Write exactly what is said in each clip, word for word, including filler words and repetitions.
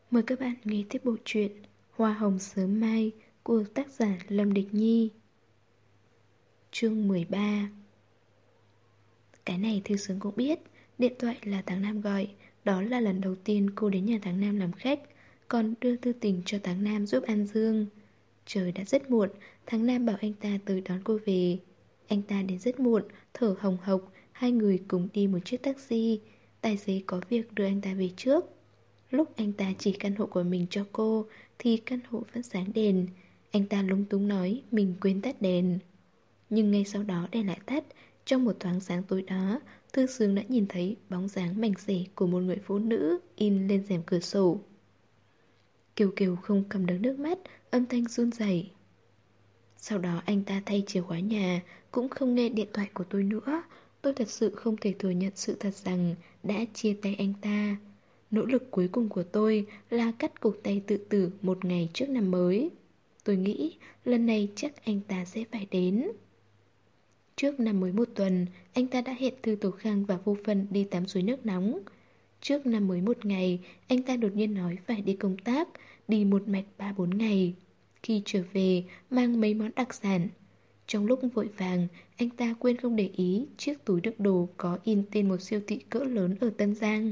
Mời các bạn nghe tiếp bộ truyện Hoa hồng sớm mai của tác giả Lâm Địch Nhi. Chương mười ba. Cái này Thư Sướng cũng biết. Điện thoại là Tháng Nam gọi. Đó là lần đầu tiên cô đến nhà Tháng Nam làm khách, còn đưa thư tình cho Tháng Nam giúp An Dương. Trời đã rất muộn, Tháng Nam bảo anh ta tới đón cô về. Anh ta đến rất muộn, thở hồng hộc. Hai người cùng đi một chiếc taxi. Tài xế có việc đưa anh ta về trước. Lúc anh ta chỉ căn hộ của mình cho cô thì căn hộ vẫn sáng đèn. Anh ta lúng túng nói mình quên tắt đèn. Nhưng ngay sau đó đèn lại tắt. Trong một thoáng sáng tối đó, Thư Sướng đã nhìn thấy bóng dáng mảnh rẻ của một người phụ nữ in lên rèm cửa sổ. Kiều Kiều không cầm được nước mắt, âm thanh run rẩy. Sau đó anh ta thay chìa khóa nhà, cũng không nghe điện thoại của tôi nữa. Tôi thật sự không thể thừa nhận sự thật rằng đã chia tay anh ta. Nỗ lực cuối cùng của tôi là cắt cổ tay tự tử một ngày trước năm mới. Tôi nghĩ lần này chắc anh ta sẽ phải đến. Trước năm mới một tuần, anh ta đã hẹn Thư Tố Khang và Vô Phân đi tắm suối nước nóng. Trước năm mới một ngày, anh ta đột nhiên nói phải đi công tác, đi một mạch ba bốn ngày. Khi trở về, mang mấy món đặc sản. Trong lúc vội vàng, anh ta quên không để ý chiếc túi đựng đồ có in tên một siêu thị cỡ lớn ở Tân Giang.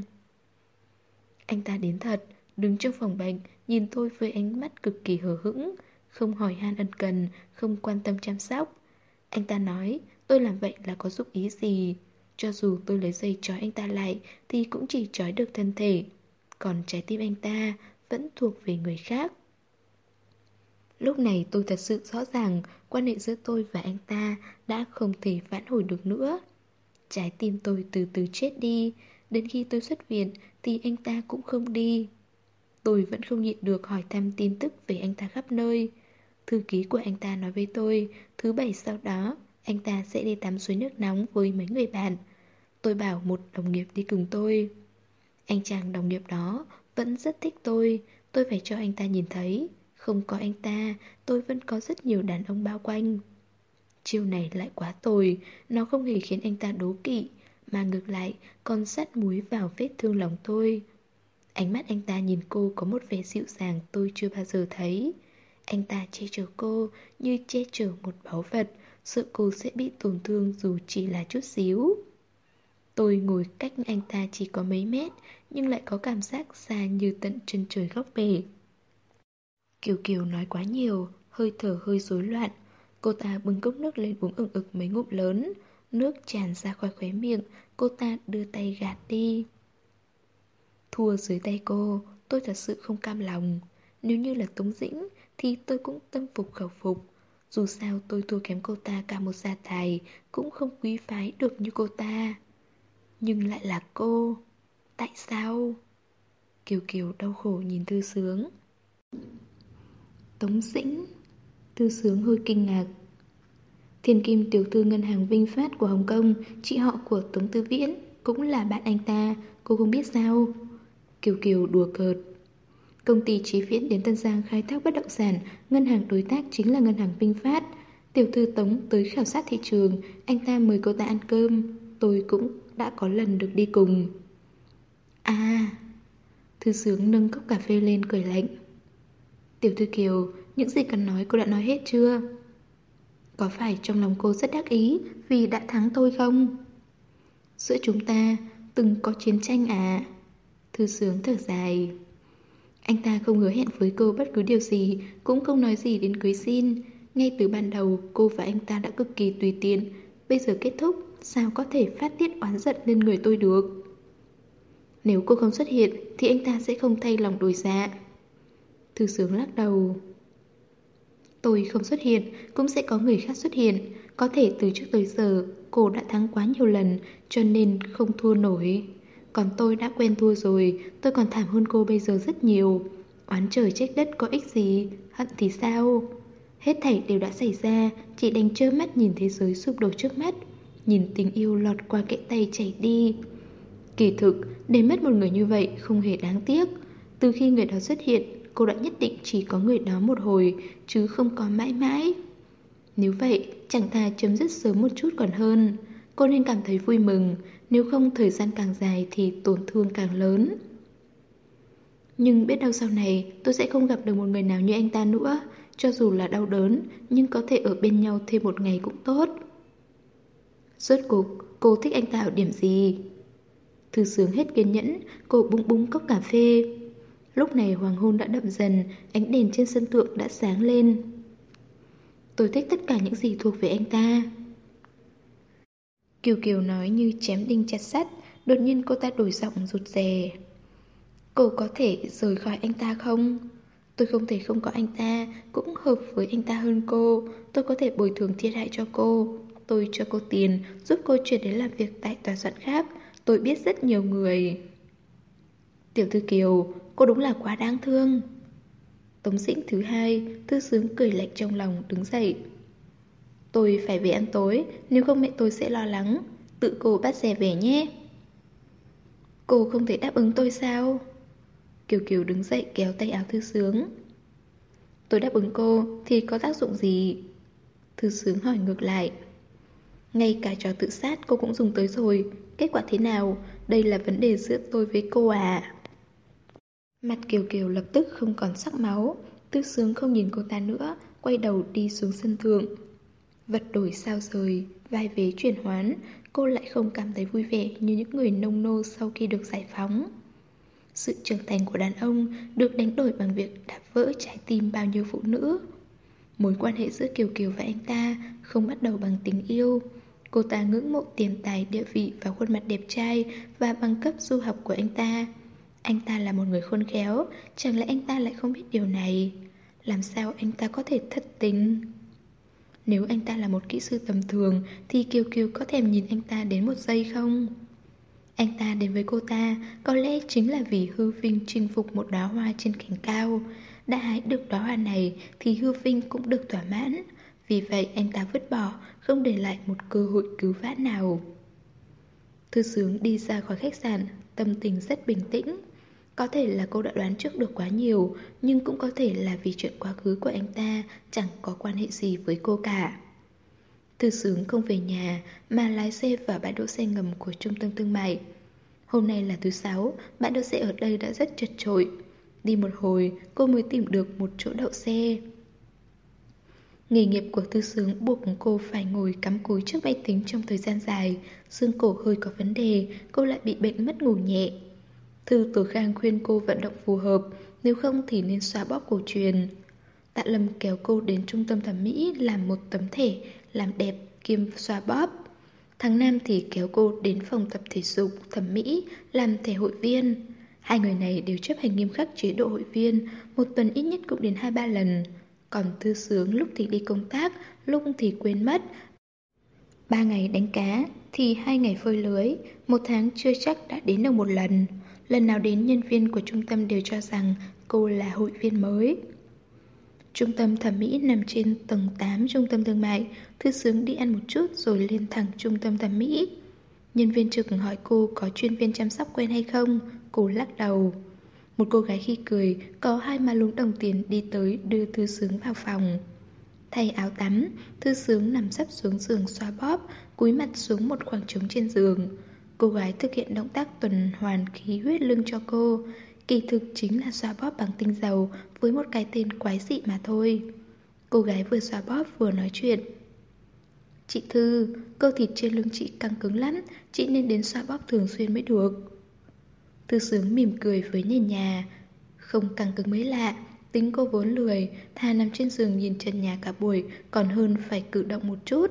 Anh ta đến thật, đứng trong phòng bệnh, nhìn tôi với ánh mắt cực kỳ hờ hững, không hỏi han ân cần, không quan tâm chăm sóc. Anh ta nói, tôi làm vậy là có dụng ý gì? Cho dù tôi lấy dây trói anh ta lại thì cũng chỉ trói được thân thể, còn trái tim anh ta vẫn thuộc về người khác. Lúc này tôi thật sự rõ ràng quan hệ giữa tôi và anh ta đã không thể vãn hồi được nữa. Trái tim tôi từ từ chết đi. Đến khi tôi xuất viện thì anh ta cũng không đi. Tôi vẫn không nhịn được hỏi thăm tin tức về anh ta khắp nơi. Thư ký của anh ta nói với tôi, thứ bảy sau đó anh ta sẽ đi tắm suối nước nóng với mấy người bạn. Tôi bảo một đồng nghiệp đi cùng tôi. Anh chàng đồng nghiệp đó vẫn rất thích tôi. Tôi phải cho anh ta nhìn thấy, không có anh ta, tôi vẫn có rất nhiều đàn ông bao quanh. Chiêu này lại quá tồi. Nó không hề khiến anh ta đố kỵ, mà ngược lại còn sắt muối vào vết thương lòng tôi. Ánh mắt anh ta nhìn cô có một vẻ dịu dàng tôi chưa bao giờ thấy. Anh ta che chở cô như che chở một báu vật, sợ cô sẽ bị tổn thương dù chỉ là chút xíu. Tôi ngồi cách anh ta chỉ có mấy mét, nhưng lại có cảm giác xa như tận chân trời góc bể. Kiều Kiều nói quá nhiều, hơi thở hơi rối loạn. Cô ta bưng cốc nước lên uống ực ực mấy ngụm lớn. Nước tràn ra khỏi khóe miệng. Cô ta đưa tay gạt đi. Thua dưới tay cô, tôi thật sự không cam lòng. Nếu như là Tống Dĩnh thì tôi cũng tâm phục khẩu phục. Dù sao tôi thua kém cô ta cả một gia tài, cũng không quý phái được như cô ta. Nhưng lại là cô. Tại sao? Kiều Kiều đau khổ nhìn Thư Sướng. Tống Dĩnh. Thư Sướng hơi kinh ngạc. Thiên kim tiểu thư ngân hàng Vinh Phát của Hồng Kông, chị họ của Tống Tư Viễn, cũng là bạn anh ta, cô không biết sao? Kiều Kiều đùa cợt. Công ty Chí Viễn đến Tân Giang khai thác bất động sản, ngân hàng đối tác chính là ngân hàng Vinh Phát. Tiểu thư Tống tới khảo sát thị trường, anh ta mời cô ta ăn cơm, tôi cũng đã có lần được đi cùng. À, Thư Sướng nâng cốc cà phê lên cười lạnh. Tiểu thư Kiều, những gì cần nói cô đã nói hết chưa? Có phải trong lòng cô rất đắc ý vì đã thắng tôi không? Giữa chúng ta từng có chiến tranh à? Thư Sướng thở dài. Anh ta không hứa hẹn với cô bất cứ điều gì, cũng không nói gì đến cưới xin. Ngay từ ban đầu cô và anh ta đã cực kỳ tùy tiện. Bây giờ kết thúc, sao có thể phát tiết oán giận lên người tôi được? Nếu cô không xuất hiện thì anh ta sẽ không thay lòng đổi dạ. Thư Sướng lắc đầu. Tôi không xuất hiện, cũng sẽ có người khác xuất hiện. Có thể từ trước tới giờ cô đã thắng quá nhiều lần, cho nên không thua nổi. Còn tôi đã quen thua rồi, tôi còn thảm hơn cô bây giờ rất nhiều. Oán trời trách đất có ích gì, hận thì sao? Hết thảy đều đã xảy ra, chỉ đành trơ mắt nhìn thế giới sụp đổ trước mắt, nhìn tình yêu lọt qua kẽ tay chảy đi. Kỳ thực, để mất một người như vậy không hề đáng tiếc. Từ khi người đó xuất hiện, cô đã nhất định chỉ có người đó một hồi, chứ không có mãi mãi. Nếu vậy, chẳng thà chấm dứt sớm một chút còn hơn. Cô nên cảm thấy vui mừng, nếu không thời gian càng dài thì tổn thương càng lớn. Nhưng biết đâu sau này tôi sẽ không gặp được một người nào như anh ta nữa. Cho dù là đau đớn, nhưng có thể ở bên nhau thêm một ngày cũng tốt. Rốt cuộc, cô thích anh ta ở điểm gì? Thư Sướng hết kiên nhẫn, cô búng búng cốc cà phê. Lúc này hoàng hôn đã đậm dần, ánh đèn trên sân thượng đã sáng lên. Tôi thích tất cả những gì thuộc về anh ta. Kiều Kiều nói như chém đinh chặt sắt, đột nhiên cô ta đổi giọng rụt rè. Cô có thể rời khỏi anh ta không? Tôi không thể không có anh ta, cũng hợp với anh ta hơn cô. Tôi có thể bồi thường thiệt hại cho cô. Tôi cho cô tiền, giúp cô chuyển đến làm việc tại tòa soạn khác. Tôi biết rất nhiều người. Tiểu thư Kiều, cô đúng là quá đáng thương. Tống Dĩnh thứ hai, Thư Sướng cười lạnh trong lòng đứng dậy. Tôi phải về ăn tối, nếu không mẹ tôi sẽ lo lắng. Tự cô bắt xe về nhé. Cô không thể đáp ứng tôi sao? Kiều Kiều đứng dậy kéo tay áo Thư Sướng. Tôi đáp ứng cô thì có tác dụng gì? Thư Sướng hỏi ngược lại. Ngay cả trò tự sát cô cũng dùng tới rồi. Kết quả thế nào? Đây là vấn đề giữa tôi với cô à? Mặt Kiều Kiều lập tức không còn sắc máu. Thư Sướng không nhìn cô ta nữa, quay đầu đi xuống sân thượng. Vật đổi sao rời, vai vế chuyển hoán, cô lại không cảm thấy vui vẻ như những người nông nô sau khi được giải phóng. Sự trưởng thành của đàn ông được đánh đổi bằng việc đạp vỡ trái tim bao nhiêu phụ nữ. Mối quan hệ giữa Kiều Kiều và anh ta không bắt đầu bằng tình yêu. Cô ta ngưỡng mộ tiền tài, địa vị và khuôn mặt đẹp trai và bằng cấp du học của anh ta. Anh ta là một người khôn khéo, chẳng lẽ anh ta lại không biết điều này? Làm sao anh ta có thể thất tình? Nếu anh ta là một kỹ sư tầm thường thì Kiều Kiều có thèm nhìn anh ta đến một giây không? Anh ta đến với cô ta có lẽ chính là vì hư vinh chinh phục một đóa hoa trên cành cao. Đã hái được đóa hoa này thì hư vinh cũng được thỏa mãn. Vì vậy anh ta vứt bỏ, không để lại một cơ hội cứu vãn nào. Thư Sướng đi ra khỏi khách sạn, tâm tình rất bình tĩnh. Có thể là cô đã đoán trước được quá nhiều, nhưng cũng có thể là vì chuyện quá khứ của anh ta chẳng có quan hệ gì với cô cả. Thư Sướng không về nhà mà lái xe vào bãi đỗ xe ngầm của trung tâm thương mại. Hôm nay là thứ sáu, bãi đỗ xe ở đây đã rất chật chội. Đi một hồi, cô mới tìm được một chỗ đậu xe. Nghề nghiệp của Thư Sướng buộc cô phải ngồi cắm cúi trước máy tính trong thời gian dài. Xương cổ hơi có vấn đề, cô lại bị bệnh mất ngủ nhẹ. Thư Tử Khang khuyên cô vận động phù hợp, nếu không thì nên xoa bóp cổ truyền. Tạ Lâm kéo cô đến trung tâm thẩm mỹ làm một tấm thẻ, làm đẹp kiêm xoa bóp. Thằng Nam thì kéo cô đến phòng tập thể dục thẩm mỹ làm thẻ hội viên. Hai người này đều chấp hành nghiêm khắc chế độ hội viên, một tuần ít nhất cũng đến hai ba lần. Còn Thư Sướng lúc thì đi công tác, lúc thì quên mất. Ba ngày đánh cá thì hai ngày phơi lưới, một tháng chưa chắc đã đến được một lần. Lần nào đến nhân viên của trung tâm đều cho rằng cô là hội viên mới. Trung tâm thẩm mỹ nằm trên tầng tám trung tâm thương mại. Thư Sướng đi ăn một chút rồi lên thẳng trung tâm thẩm mỹ. Nhân viên trực hỏi cô có chuyên viên chăm sóc quen hay không. Cô lắc đầu. Một cô gái khi cười, có hai má lúm đồng tiền đi tới đưa Thư Sướng vào phòng. Thay áo tắm, Thư Sướng nằm sấp xuống giường xoa bóp, cúi mặt xuống một khoảng trống trên giường. Cô gái thực hiện động tác tuần hoàn khí huyết lưng cho cô. Kỳ thực chính là xoa bóp bằng tinh dầu với một cái tên quái dị mà thôi. Cô gái vừa xoa bóp vừa nói chuyện. Chị Thư, cơ thịt trên lưng chị căng cứng lắm, chị nên đến xoa bóp thường xuyên mới được. Thư Sướng mỉm cười với nền nhà. Không căng cứng mới lạ, tính cô vốn lười, thà nằm trên giường nhìn trần nhà cả buổi còn hơn phải cử động một chút.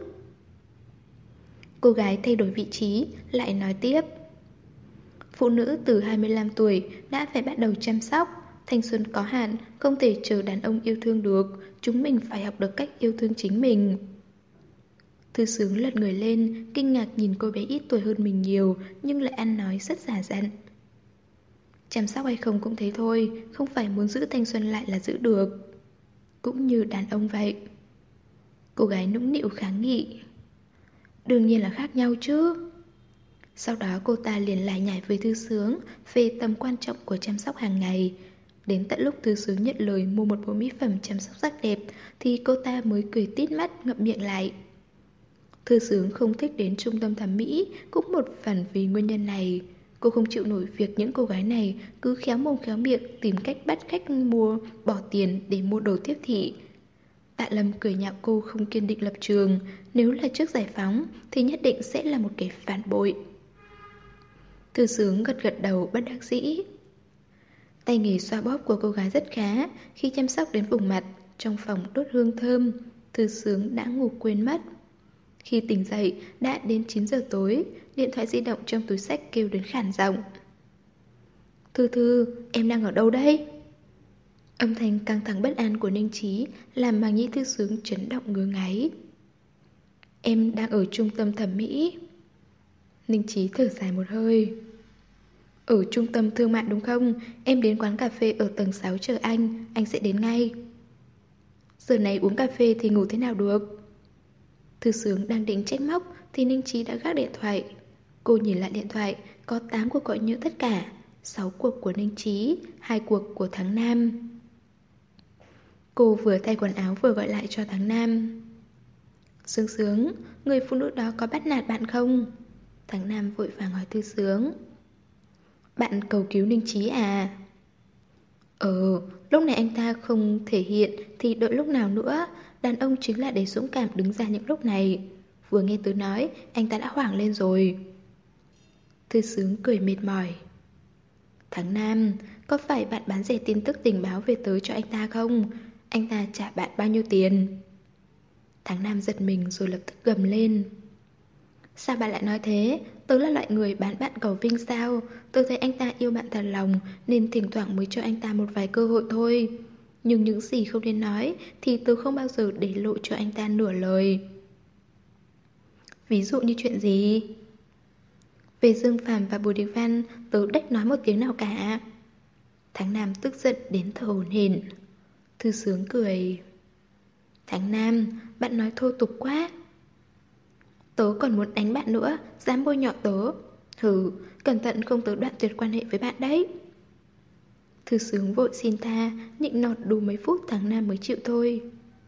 Cô gái thay đổi vị trí, lại nói tiếp. Phụ nữ từ hai mươi lăm tuổi đã phải bắt đầu chăm sóc. Thanh xuân có hạn, không thể chờ đàn ông yêu thương được. Chúng mình phải học được cách yêu thương chính mình. Thư Sướng lật người lên, kinh ngạc nhìn cô bé ít tuổi hơn mình nhiều, nhưng lại ăn nói rất giả dặn. Chăm sóc hay không cũng thế thôi, không phải muốn giữ thanh xuân lại là giữ được. Cũng như đàn ông vậy. Cô gái nũng nịu kháng nghị. Đương nhiên là khác nhau chứ. Sau đó cô ta liền lại nhảy với Thư Sướng về tầm quan trọng của chăm sóc hàng ngày. Đến tận lúc Thư Sướng nhận lời mua một bộ mỹ phẩm chăm sóc sắc đẹp thì cô ta mới cười tít mắt ngậm miệng lại. Thư Sướng không thích đến trung tâm thẩm mỹ cũng một phần vì nguyên nhân này. Cô không chịu nổi việc những cô gái này cứ khéo mồm khéo miệng tìm cách bắt khách mua bỏ tiền để mua đồ tiếp thị. Tạ Lâm cười nhạo cô không kiên định lập trường, nếu là trước giải phóng thì nhất định sẽ là một kẻ phản bội. Thư Sướng gật gật đầu bất đắc dĩ. Tay nghề xoa bóp của cô gái rất khá, khi chăm sóc đến vùng mặt, trong phòng đốt hương thơm, Thư Sướng đã ngủ quên mất. Khi tỉnh dậy, đã đến chín giờ tối, điện thoại di động trong túi xách kêu đến khản giọng. Thư Thư, em đang ở đâu đây? Âm thanh căng thẳng bất an của Ninh Trí làm Mạc Nhĩ Thư Sướng chấn động ngứa ngáy. Em đang ở trung tâm thẩm mỹ. Ninh Trí thở dài một hơi. Ở trung tâm thương mại đúng không? Em đến quán cà phê ở tầng sáu chờ anh, anh sẽ đến ngay. Giờ này uống cà phê thì ngủ thế nào được? Thư Sướng đang định trách móc thì Ninh Trí đã gác điện thoại. Cô nhìn lại điện thoại, có tám cuộc gọi nhỡ tất cả, sáu cuộc của Ninh Trí, hai cuộc của Thắng Nam. Cô vừa thay quần áo vừa gọi lại cho Thắng Nam. Sướng Sướng, người phụ nữ đó có bắt nạt bạn không? Thắng Nam vội vàng hỏi Thư Sướng. Bạn cầu cứu Ninh Trí à? Ờ, lúc này anh ta không thể hiện thì đợi lúc nào nữa? Đàn ông chính là để dũng cảm đứng ra những lúc này. Vừa nghe tớ nói, anh ta đã hoảng lên rồi. Thư Sướng cười mệt mỏi. Thắng Nam, có phải bạn bán rẻ tin tức tình báo về tớ cho anh ta không? Anh ta trả bạn bao nhiêu tiền? Thắng Nam giật mình rồi lập tức gầm lên. Sao bạn lại nói thế? Tớ là loại người bán bạn cầu vinh sao? Tớ thấy anh ta yêu bạn thật lòng nên thỉnh thoảng mới cho anh ta một vài cơ hội thôi. Nhưng những gì không nên nói thì tớ không bao giờ để lộ cho anh ta nửa lời. Ví dụ như chuyện gì? Về Dương Phàm và Bùi Địch Văn, tớ đếch nói một tiếng nào cả. Thắng Nam tức giận đến thở hổn hển. Thư Sướng cười. Thắng Nam, bạn nói thô tục quá. Tớ còn muốn đánh bạn nữa, dám bôi nhọ tớ. Hừ, cẩn thận không tớ đoạn tuyệt quan hệ với bạn đấy. Thư Sướng vội xin tha, nhịn nọt đủ mấy phút Thắng Nam mới chịu thôi.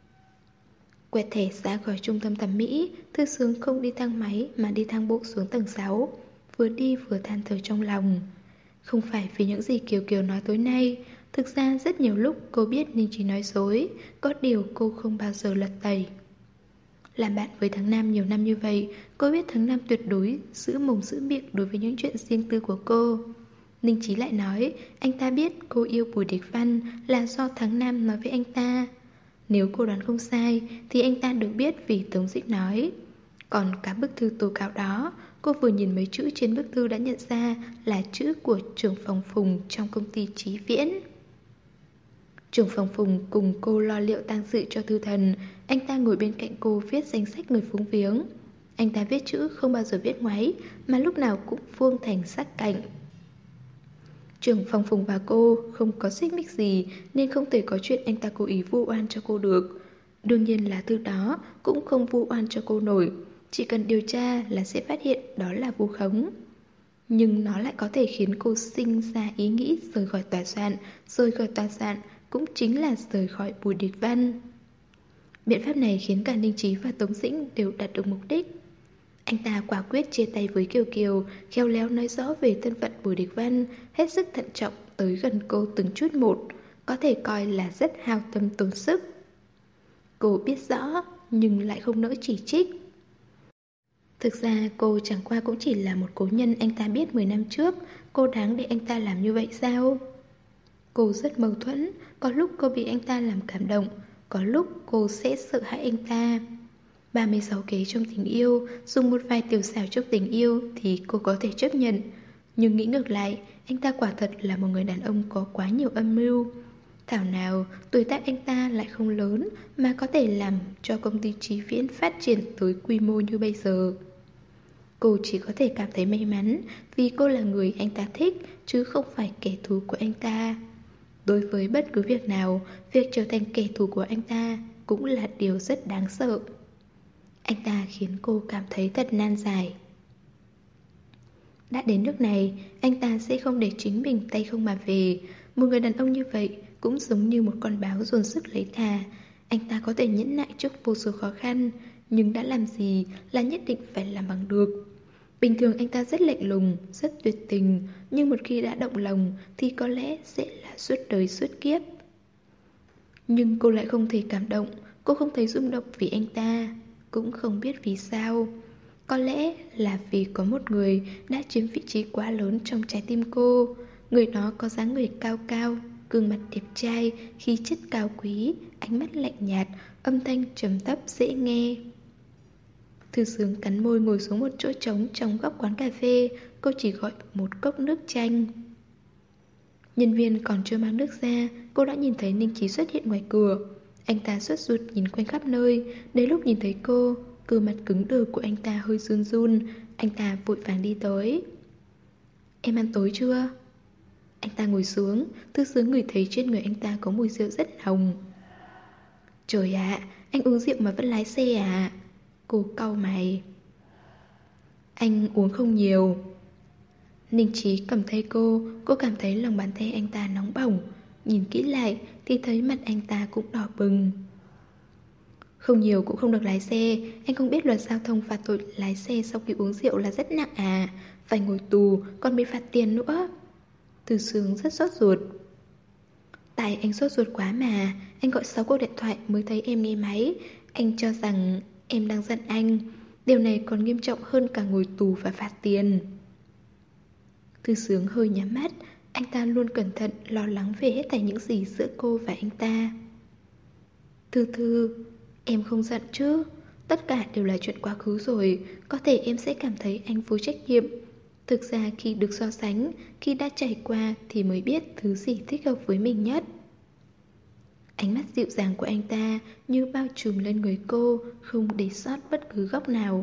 Quẹt thẻ ra khỏi trung tâm thẩm mỹ, Thư Sướng không đi thang máy mà đi thang bộ xuống tầng sáu. Vừa đi vừa than thở trong lòng. Không phải vì những gì Kiều Kiều nói tối nay. Thực ra rất nhiều lúc cô biết Ninh Trí nói dối, có điều cô không bao giờ lật tẩy. Làm bạn với Thắng Nam nhiều năm như vậy, cô biết Thắng Nam tuyệt đối giữ mồm giữ miệng đối với những chuyện riêng tư của cô. Ninh Trí lại nói anh ta biết cô yêu Bùi Địch Văn là do Thắng Nam nói với anh ta. Nếu cô đoán không sai thì anh ta được biết vì Tống Dĩnh nói. Còn cả bức thư tố cáo đó, cô vừa nhìn mấy chữ trên bức thư đã nhận ra là chữ của trưởng phòng Phùng trong công ty Chí Viễn. Trưởng phòng Phùng cùng cô lo liệu tang sự cho Thư Thần. Anh ta ngồi bên cạnh cô viết danh sách người phúng viếng. Anh ta viết chữ không bao giờ viết ngoáy, mà lúc nào cũng vuông thành sắc cạnh. Trưởng phòng Phùng và cô không có xích mích gì nên không thể có chuyện anh ta cố ý vu oan cho cô được. Đương nhiên là thư đó cũng không vu oan cho cô nổi. Chỉ cần điều tra là sẽ phát hiện đó là vu khống. Nhưng nó lại có thể khiến cô sinh ra ý nghĩ rời khỏi tòa soạn. Rời khỏi tòa soạn cũng chính là rời khỏi Bùi Địch Văn. Biện pháp này khiến cả Ninh Trí và Tống Dĩnh đều đạt được mục đích. Anh ta quả quyết chia tay với Kiều Kiều, khéo léo nói rõ về thân phận Bùi Địch Văn, hết sức thận trọng tới gần cô từng chút một, có thể coi là rất hao tâm tốn sức. Cô biết rõ nhưng lại không nỡ chỉ trích. Thực ra cô chẳng qua cũng chỉ là một cố nhân anh ta biết mười năm trước. Cô đáng để anh ta làm như vậy sao? Cô rất mâu thuẫn. Có lúc cô bị anh ta làm cảm động, có lúc cô sẽ sợ hãi anh ta. Ba mươi sáu kế trong tình yêu, dùng một vài tiểu xảo trong tình yêu thì cô có thể chấp nhận. Nhưng nghĩ ngược lại, anh ta quả thật là một người đàn ông có quá nhiều âm mưu. Thảo nào tuổi tác anh ta lại không lớn mà có thể làm cho công ty Chí Viễn phát triển tới quy mô như bây giờ. Cô chỉ có thể cảm thấy may mắn vì cô là người anh ta thích chứ không phải kẻ thù của anh ta. Đối với bất cứ việc nào, việc trở thành kẻ thù của anh ta cũng là điều rất đáng sợ. Anh ta khiến cô cảm thấy thật nan giải. Đã đến nước này, anh ta sẽ không để chính mình tay không mà về. Một người đàn ông như vậy cũng giống như một con báo dồn sức lấy thà. Anh ta có thể nhẫn nại trước vô số khó khăn, nhưng đã làm gì là nhất định phải làm bằng được. Bình thường anh ta rất lạnh lùng, rất tuyệt tình, nhưng một khi đã động lòng thì có lẽ sẽ là suốt đời suốt kiếp. Nhưng cô lại không thể cảm động, cô không thấy rung động vì anh ta, cũng không biết vì sao. Có lẽ là vì có một người đã chiếm vị trí quá lớn trong trái tim cô. Người đó có dáng người cao cao, gương mặt đẹp trai, khí chất cao quý, ánh mắt lạnh nhạt, âm thanh trầm thấp dễ nghe. Thư Sướng cắn môi ngồi xuống một chỗ trống trong góc quán cà phê. Cô chỉ gọi một cốc nước chanh. Nhân viên còn chưa mang nước ra, cô đã nhìn thấy Ninh Chí xuất hiện ngoài cửa. Anh ta sốt ruột nhìn quanh khắp nơi. Đến lúc nhìn thấy cô, gương mặt cứng đờ của anh ta hơi run run. Anh ta vội vàng đi tới. Em ăn tối chưa? Anh ta ngồi xuống. Thư Sướng ngửi thấy trên người anh ta có mùi rượu rất nồng. Trời ạ, anh uống rượu mà vẫn lái xe à? Cô cau mày. Anh uống không nhiều. Ninh Chí cầm tay cô. Cô cảm thấy lòng bàn tay anh ta nóng bỏng. Nhìn kỹ lại thì thấy mặt anh ta cũng đỏ bừng. Không nhiều cũng không được lái xe. Anh không biết luật giao thông phạt tội lái xe sau khi uống rượu là rất nặng à? Phải ngồi tù, còn bị phạt tiền nữa. Thư Sướng rất sốt ruột. Tại anh sốt ruột quá mà. Anh gọi sáu cuộc điện thoại mới thấy em nghe máy. Anh cho rằng em đang giận anh. Điều này còn nghiêm trọng hơn cả ngồi tù và phạt tiền. Thư Sướng hơi nhắm mắt. Anh ta luôn cẩn thận lo lắng về hết thảy những gì giữa cô và anh ta. Thư Thư, em không giận chứ? Tất cả đều là chuyện quá khứ rồi. Có thể em sẽ cảm thấy anh vô trách nhiệm. Thực ra khi được so sánh, khi đã trải qua thì mới biết thứ gì thích hợp với mình nhất. Ánh mắt dịu dàng của anh ta như bao trùm lên người cô, không để sót bất cứ góc nào.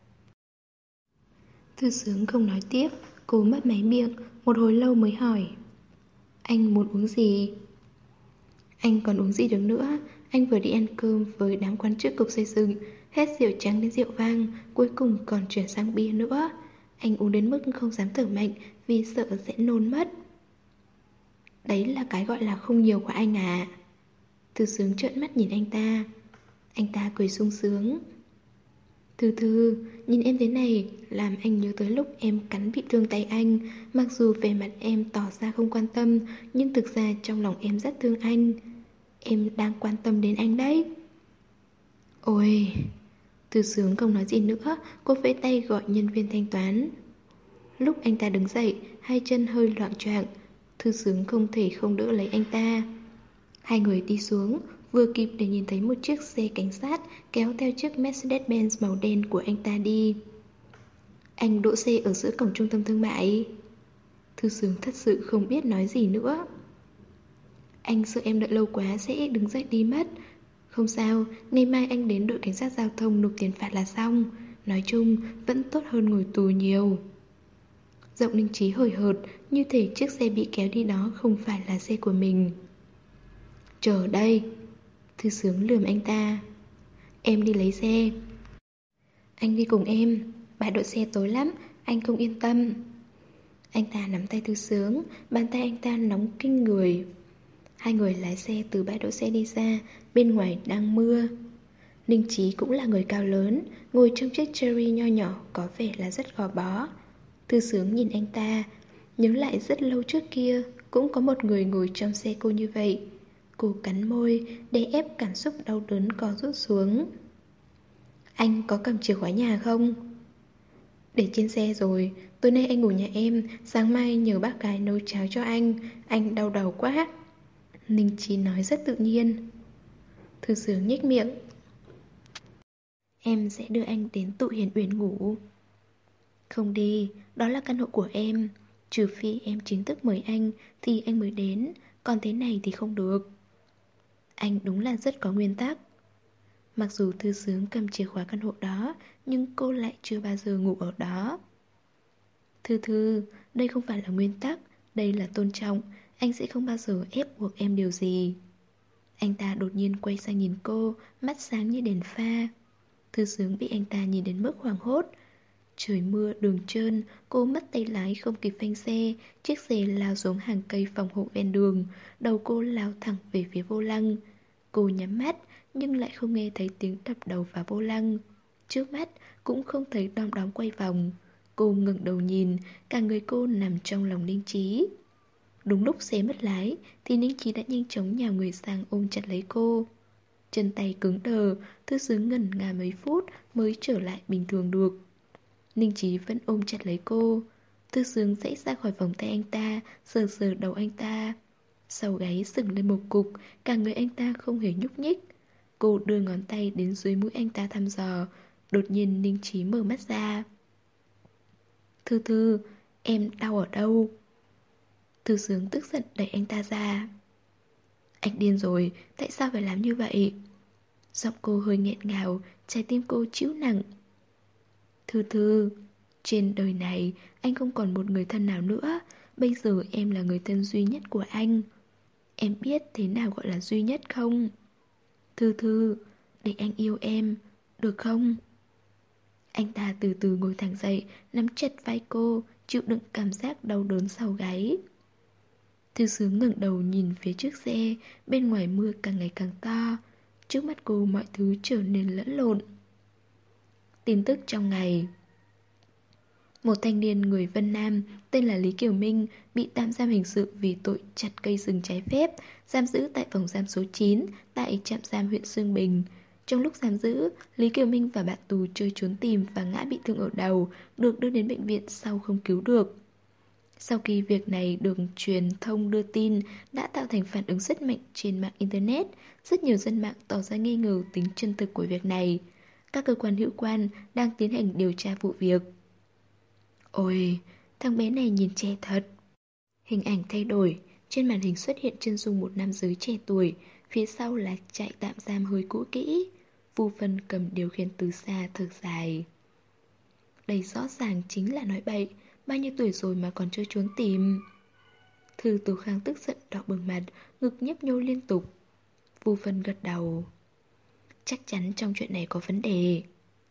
Thư Sướng không nói tiếp. Cô mấp máy miệng, một hồi lâu mới hỏi. Anh muốn uống gì? Anh còn uống gì được nữa? Anh vừa đi ăn cơm với đám quan chức cục xây dựng. Hết rượu trắng đến rượu vang, cuối cùng còn chuyển sang bia nữa. Anh uống đến mức không dám thở mạnh vì sợ sẽ nôn mất. Đấy là cái gọi là không nhiều của anh à? Thư Sướng trợn mắt nhìn anh ta. Anh ta cười sung sướng. Thư Thư, nhìn em thế này làm anh nhớ tới lúc em cắn bị thương tay anh. Mặc dù về mặt em tỏ ra không quan tâm, nhưng thực ra trong lòng em rất thương anh. Em đang quan tâm đến anh đấy. Ôi... Thư Sướng không nói gì nữa. Cô vẫy tay gọi nhân viên thanh toán. Lúc anh ta đứng dậy, hai chân hơi loạng choạng. Thư Sướng không thể không đỡ lấy anh ta. Hai người đi xuống, vừa kịp để nhìn thấy một chiếc xe cảnh sát kéo theo chiếc Mercedes-Benz màu đen của anh ta đi. Anh đỗ xe ở giữa cổng trung tâm thương mại. Thư Sướng thật sự không biết nói gì nữa. Anh sợ em đợi lâu quá sẽ đứng dậy đi mất. Không sao, ngày mai anh đến đội cảnh sát giao thông nộp tiền phạt là xong. Nói chung vẫn tốt hơn ngồi tù nhiều. Giọng Ninh Chí hời hợt, như thể chiếc xe bị kéo đi đó không phải là xe của mình. Chờ đây. Thư Sướng lườm anh ta. Em đi lấy xe. Anh đi cùng em. Bãi đỗ xe tối lắm, anh không yên tâm. Anh ta nắm tay Thư Sướng, bàn tay anh ta nóng kinh người. Hai người lái xe từ bãi đỗ xe đi ra. Bên ngoài đang mưa. Ninh Chí cũng là người cao lớn, ngồi trong chiếc Cherry nho nhỏ có vẻ là rất gò bó. Thư Sướng nhìn anh ta, nhớ lại rất lâu trước kia cũng có một người ngồi trong xe cô như vậy. Cô cắn môi, để ép cảm xúc đau đớn co rút xuống. Anh có cầm chìa khóa nhà không? Để trên xe rồi. Tối nay anh ngủ nhà em, sáng mai nhờ bác gái nấu cháo cho anh. Anh đau đầu quá. Ninh Chí nói rất tự nhiên. Thư Sướng nhếch miệng. Em sẽ đưa anh đến tụ Hiền Uyển ngủ. Không đi, đó là căn hộ của em. Trừ phi em chính thức mời anh thì anh mới đến. Còn thế này thì không được. Anh đúng là rất có nguyên tắc. Mặc dù Thư Sướng cầm chìa khóa căn hộ đó, nhưng cô lại chưa bao giờ ngủ ở đó. Thư Thư, đây không phải là nguyên tắc, đây là tôn trọng. Anh sẽ không bao giờ ép buộc em điều gì. Anh ta đột nhiên quay sang nhìn cô, mắt sáng như đèn pha. Thư Sướng bị anh ta nhìn đến mức hoảng hốt. Trời mưa đường trơn, cô mất tay lái không kịp phanh xe. Chiếc xe lao xuống hàng cây phòng hộ ven đường. Đầu cô lao thẳng về phía vô lăng. Cô nhắm mắt nhưng lại không nghe thấy tiếng đập đầu vào vô lăng. Trước mắt cũng không thấy đom đóm quay vòng. Cô ngẩng đầu nhìn, cả người cô nằm trong lòng Ninh Chí. Đúng lúc xe mất lái thì Ninh Chí đã nhanh chóng nhào người sang ôm chặt lấy cô. Chân tay cứng đờ, Thư Sướng ngẩn ngà mấy phút mới trở lại bình thường được. Ninh Chí vẫn ôm chặt lấy cô. Thư Sướng dãy ra khỏi vòng tay anh ta, sờ sờ đầu anh ta. Sau gáy sừng lên một cục, cả người anh ta không hề nhúc nhích. Cô đưa ngón tay đến dưới mũi anh ta thăm dò. Đột nhiên Ninh Chí mở mắt ra. Thư Thư, em đau ở đâu? Thư Sướng tức giận đẩy anh ta ra. Anh điên rồi, tại sao phải làm như vậy? Giọng cô hơi nghẹn ngào, trái tim cô chịu nặng. Thư Thư, trên đời này anh không còn một người thân nào nữa. Bây giờ em là người thân duy nhất của anh. Em biết thế nào gọi là duy nhất không? Thư Thư, để anh yêu em, được không? Anh ta từ từ ngồi thẳng dậy, nắm chặt vai cô, chịu đựng cảm giác đau đớn sau gáy. Thư Sướng ngẩng đầu nhìn phía trước xe, bên ngoài mưa càng ngày càng to. Trước mắt cô mọi thứ trở nên lẫn lộn. Tin tức trong ngày. Một thanh niên người Vân Nam tên là Lý Kiều Minh bị tạm giam hình sự vì tội chặt cây rừng trái phép, giam giữ tại phòng giam số chín tại trạm giam huyện Xương Bình. Trong lúc giam giữ, Lý Kiều Minh và bạn tù chơi trốn tìm và ngã bị thương ở đầu, được đưa đến bệnh viện sau không cứu được. Sau khi việc này được truyền thông đưa tin đã tạo thành phản ứng rất mạnh trên mạng Internet, rất nhiều dân mạng tỏ ra nghi ngờ tính chân thực của việc này. Các cơ quan hữu quan đang tiến hành điều tra vụ việc. Ôi, thằng bé này nhìn trẻ thật. Hình ảnh thay đổi, trên màn hình xuất hiện chân dung một nam giới trẻ tuổi, phía sau là trại tạm giam hơi cũ kỹ. Vu Vân cầm điều khiển từ xa thở dài. Đây rõ ràng chính là nói bậy, bao nhiêu tuổi rồi mà còn chơi trốn tìm. Thư Tú Khang tức giận đỏ bừng mặt, ngực nhấp nhô liên tục. Vu Vân gật đầu. Chắc chắn trong chuyện này có vấn đề.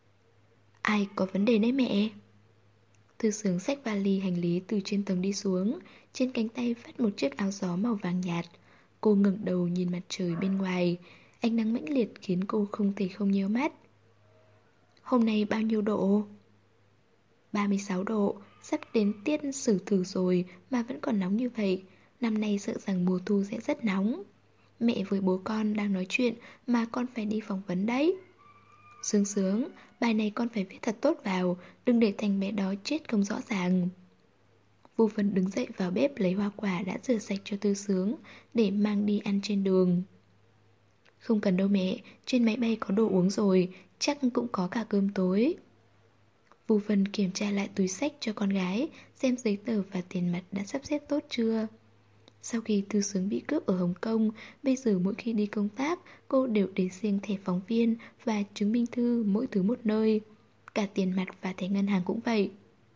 Ai có vấn đề đấy mẹ? Thư Sướng xách vali hành lý từ trên tầng đi xuống, trên cánh tay vắt một chiếc áo gió màu vàng nhạt. Cô ngẩng đầu nhìn mặt trời bên ngoài, ánh nắng mãnh liệt khiến cô không thể không nhíu mắt. Hôm nay bao nhiêu độ? ba mươi sáu độ, sắp đến tiết sử thử rồi mà vẫn còn nóng như vậy. Năm nay sợ rằng mùa thu sẽ rất nóng. Mẹ với bố con đang nói chuyện mà con phải đi phỏng vấn đấy. Sướng Sướng, bài này con phải viết thật tốt vào, đừng để thằng bé đó chết không rõ ràng. Vu Vân đứng dậy vào bếp lấy hoa quả đã rửa sạch cho Tư Sướng để mang đi ăn trên đường. Không cần đâu mẹ, trên máy bay có đồ uống rồi, chắc cũng có cả cơm tối. Vu Vân kiểm tra lại túi xách cho con gái, xem giấy tờ và tiền mặt đã sắp xếp tốt chưa. Sau khi Tư Sướng bị cướp ở Hồng Kông, bây giờ mỗi khi đi công tác, cô đều để riêng thẻ phóng viên và chứng minh thư mỗi thứ một nơi. Cả tiền mặt và thẻ ngân hàng cũng vậy.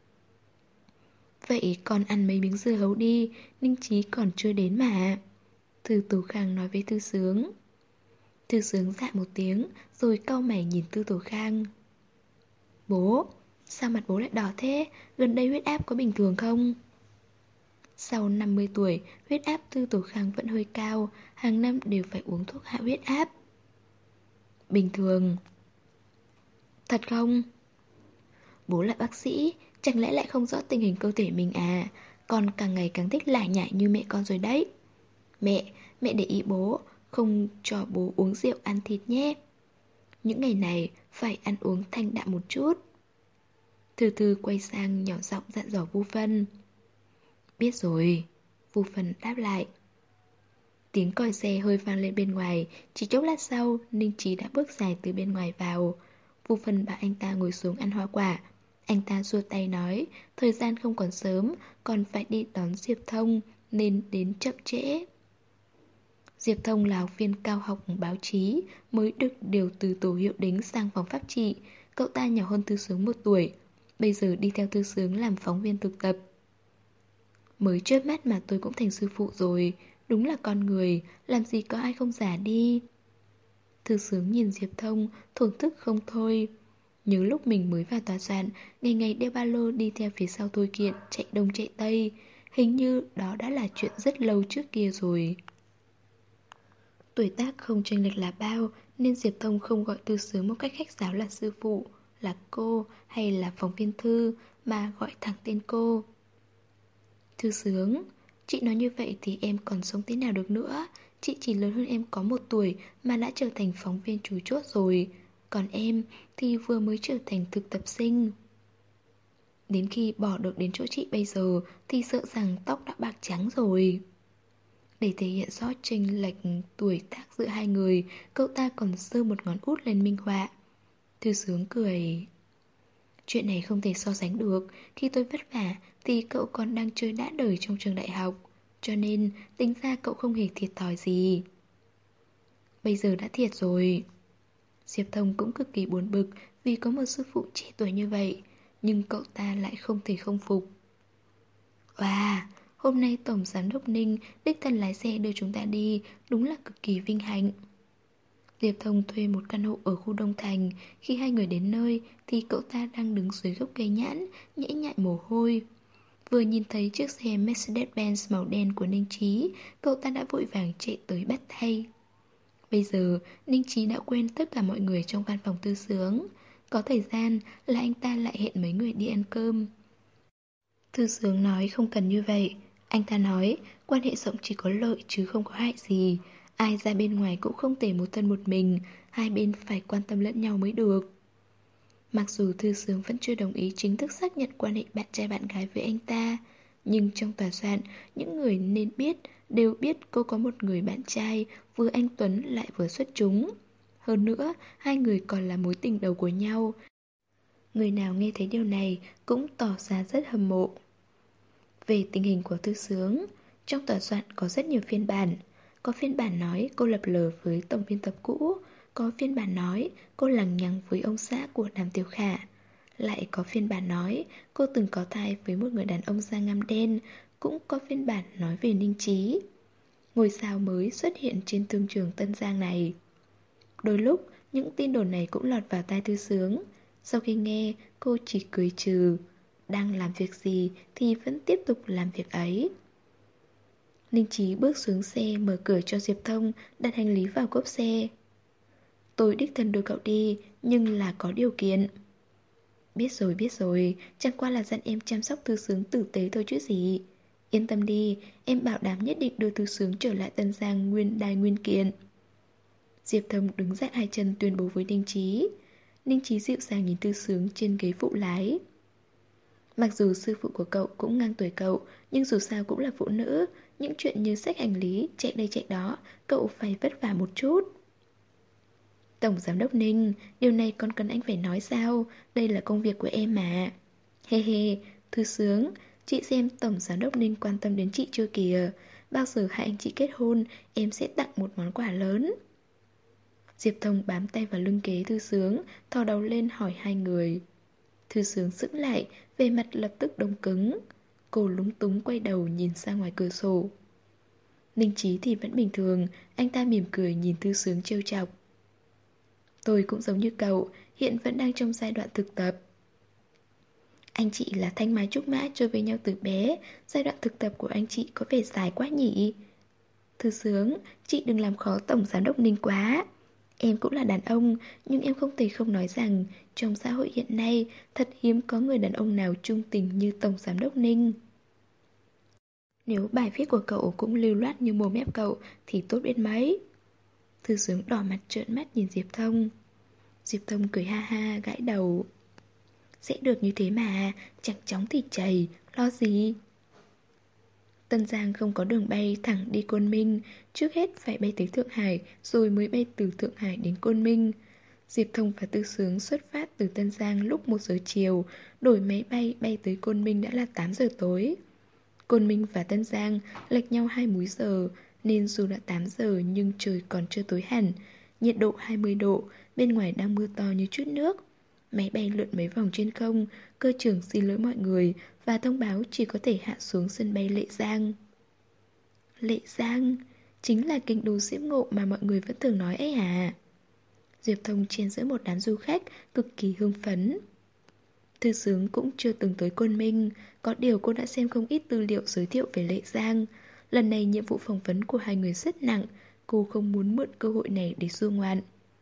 Vậy con ăn mấy miếng dưa hấu đi, Ninh Chí còn chưa đến mà. Thư Tú Khang nói với Tư Sướng. Tư Sướng dạ một tiếng, rồi cau mày nhìn Tư Tú Khang. Bố, sao mặt bố lại đỏ thế? Gần đây huyết áp có bình thường không? Sau năm mươi tuổi, huyết áp Tư Tú Khang vẫn hơi cao, hàng năm đều phải uống thuốc hạ huyết áp. Bình thường. Thật không? Bố là bác sĩ, chẳng lẽ lại không rõ tình hình cơ thể mình à? Con càng ngày càng thích lải nhải như mẹ con rồi đấy. Mẹ, mẹ để ý bố, không cho bố uống rượu ăn thịt nhé. Những ngày này phải ăn uống thanh đạm một chút. Thư Thư quay sang nhỏ giọng dặn dò Vu Vân. Biết rồi, Vu Vân đáp lại. Tiếng còi xe hơi vang lên bên ngoài, chỉ chốc lát sau, Ninh Chí đã bước dài từ bên ngoài vào. Vu Vân bảo anh ta ngồi xuống ăn hoa quả. Anh ta xua tay nói, thời gian không còn sớm, còn phải đi đón Diệp Thông, nên đến chậm trễ. Diệp Thông là học viên cao học báo chí, mới được điều từ tổ hiệu đính sang phòng pháp trị. Cậu ta nhỏ hơn Tư Sướng một tuổi, bây giờ đi theo Tư Sướng làm phóng viên thực tập. Mới chớp mắt mà tôi cũng thành sư phụ rồi, đúng là con người, làm gì có ai không giả đi. Tư Sướng nhìn Diệp Thông, thổn thức không thôi. Nhớ lúc mình mới vào tòa soạn, ngày ngày đeo ba lô đi theo phía sau Thôi Kiện, chạy đông chạy tây. Hình như đó đã là chuyện rất lâu trước kia rồi. Tuổi tác không chênh lệch là bao, nên Diệp Thông không gọi Tư Sướng một cách khách sáo là sư phụ, là cô hay là phóng viên Thư, mà gọi thẳng tên cô. Thư Sướng, chị nói như vậy thì em còn sống thế nào được nữa. Chị chỉ lớn hơn em có một tuổi mà đã trở thành phóng viên chủ chốt rồi. Còn em thì vừa mới trở thành thực tập sinh. Đến khi bỏ được đến chỗ chị bây giờ thì sợ rằng tóc đã bạc trắng rồi. Để thể hiện rõ chênh lệch tuổi tác giữa hai người, cậu ta còn giơ một ngón út lên minh họa. Thư Sướng cười. Chuyện này không thể so sánh được. Khi tôi vất vả thì cậu còn đang chơi đã đời trong trường đại học, cho nên tính ra cậu không hề thiệt thòi gì. Bây giờ đã thiệt rồi. Diệp Thông cũng cực kỳ buồn bực vì có một sư phụ trẻ tuổi như vậy, nhưng cậu ta lại không thể không phục. Wow, hôm nay Tổng Giám đốc Ninh đích thân lái xe đưa chúng ta đi, đúng là cực kỳ vinh hạnh. Diệp Thông thuê một căn hộ ở khu Đông Thành. Khi hai người đến nơi thì cậu ta đang đứng dưới gốc cây nhãn, nhễ nhại mồ hôi. Vừa nhìn thấy chiếc xe Mercedes-Benz màu đen của Ninh Chí, cậu ta đã vội vàng chạy tới bắt tay. Bây giờ, Ninh Chí đã quên tất cả mọi người trong văn phòng Thư Sướng. Có thời gian là anh ta lại hẹn mấy người đi ăn cơm. Thư Sướng nói không cần như vậy. Anh ta nói quan hệ rộng chỉ có lợi chứ không có hại gì. Ai ra bên ngoài cũng không thể một thân một mình. Hai bên phải quan tâm lẫn nhau mới được. Mặc dù Thư Sướng vẫn chưa đồng ý chính thức xác nhận quan hệ bạn trai bạn gái với anh ta, nhưng trong tòa soạn, những người nên biết đều biết cô có một người bạn trai vừa anh tuấn lại vừa xuất chúng. Hơn nữa, hai người còn là mối tình đầu của nhau. Người nào nghe thấy điều này cũng tỏ ra rất hâm mộ. Về tình hình của Thư Sướng, trong tòa soạn có rất nhiều phiên bản. Có phiên bản nói cô lập lờ với tổng biên tập cũ, có phiên bản nói cô lằng nhằng với ông xã của Đàm Tiểu Khả. Lại có phiên bản nói cô từng có thai với một người đàn ông da ngăm đen. Cũng có phiên bản nói về Ninh Chí, ngôi sao mới xuất hiện trên thương trường Tân Giang này. Đôi lúc những tin đồn này cũng lọt vào tai Thư Sướng. Sau khi nghe, cô chỉ cười trừ. Đang làm việc gì thì vẫn tiếp tục làm việc ấy. Ninh Chí bước xuống xe, mở cửa cho Diệp Thông, đặt hành lý vào cốp xe. Tôi đích thân đưa cậu đi, nhưng là có điều kiện. Biết rồi, biết rồi, chẳng qua là dặn em chăm sóc Thư Sướng tử tế thôi chứ gì. Yên tâm đi, em bảo đảm nhất định đưa Thư Sướng trở lại Tân Giang nguyên đai nguyên kiện. Diệp Thông đứng dậy hai chân tuyên bố với Ninh Chí. Ninh Chí dịu dàng nhìn Thư Sướng trên ghế phụ lái. Mặc dù sư phụ của cậu cũng ngang tuổi cậu, nhưng dù sao cũng là phụ nữ. Những chuyện như xách hành lý, chạy đây chạy đó, cậu phải vất vả một chút. Tổng Giám đốc Ninh, điều này còn cần anh phải nói sao? Đây là công việc của em mà. Hê hê, Thư Sướng, chị xem Tổng Giám đốc Ninh quan tâm đến chị chưa kìa. Bao giờ hai anh chị kết hôn, em sẽ tặng một món quà lớn. Diệp Thông bám tay vào lưng ghế Thư Sướng, thò đầu lên hỏi hai người. Thư Sướng sững lại, về mặt lập tức đông cứng. Cô lúng túng quay đầu nhìn ra ngoài cửa sổ. Ninh Chí thì vẫn bình thường, anh ta mỉm cười nhìn Thư Sướng trêu chọc. Tôi cũng giống như cậu, hiện vẫn đang trong giai đoạn thực tập. Anh chị là thanh mai trúc mã chơi với nhau từ bé, giai đoạn thực tập của anh chị có vẻ dài quá nhỉ? Thư Sướng, chị đừng làm khó Tổng Giám đốc Ninh quá. Em cũng là đàn ông, nhưng em không thể không nói rằng trong xã hội hiện nay thật hiếm có người đàn ông nào trung tình như Tổng Giám đốc Ninh. Nếu bài viết của cậu cũng lưu loát như mồm mép cậu thì tốt biết mấy. Thư Sướng đỏ mặt trợn mắt nhìn Diệp Thông. Diệp Thông cười ha ha gãi đầu. Sẽ được như thế mà, chẳng chóng thì chảy, lo gì. Tân Giang không có đường bay thẳng đi Côn Minh, trước hết phải bay tới Thượng Hải rồi mới bay từ Thượng Hải đến Côn Minh. Diệp Thông và Tư Sướng xuất phát từ Tân Giang lúc một giờ chiều, đổi máy bay bay tới Côn Minh đã là tám giờ tối. Côn Minh và Tân Giang lệch nhau hai múi giờ, nên dù đã tám giờ nhưng trời còn chưa tối hẳn. Nhiệt độ hai mươi độ, bên ngoài đang mưa to như chút nước. Máy bay lượn mấy vòng trên không, cơ trưởng xin lỗi mọi người và thông báo chỉ có thể hạ xuống sân bay Lệ Giang. Lệ Giang, chính là kinh đô diễm ngộ mà mọi người vẫn thường nói ấy à? Diệp Thông chen giữa một đám du khách cực kỳ hưng phấn. Thư Sướng cũng chưa từng tới Côn Minh, có điều cô đã xem không ít tư liệu giới thiệu về Lệ Giang. Lần này nhiệm vụ phỏng vấn của hai người rất nặng, cô không muốn mượn cơ hội này để du ngoạn.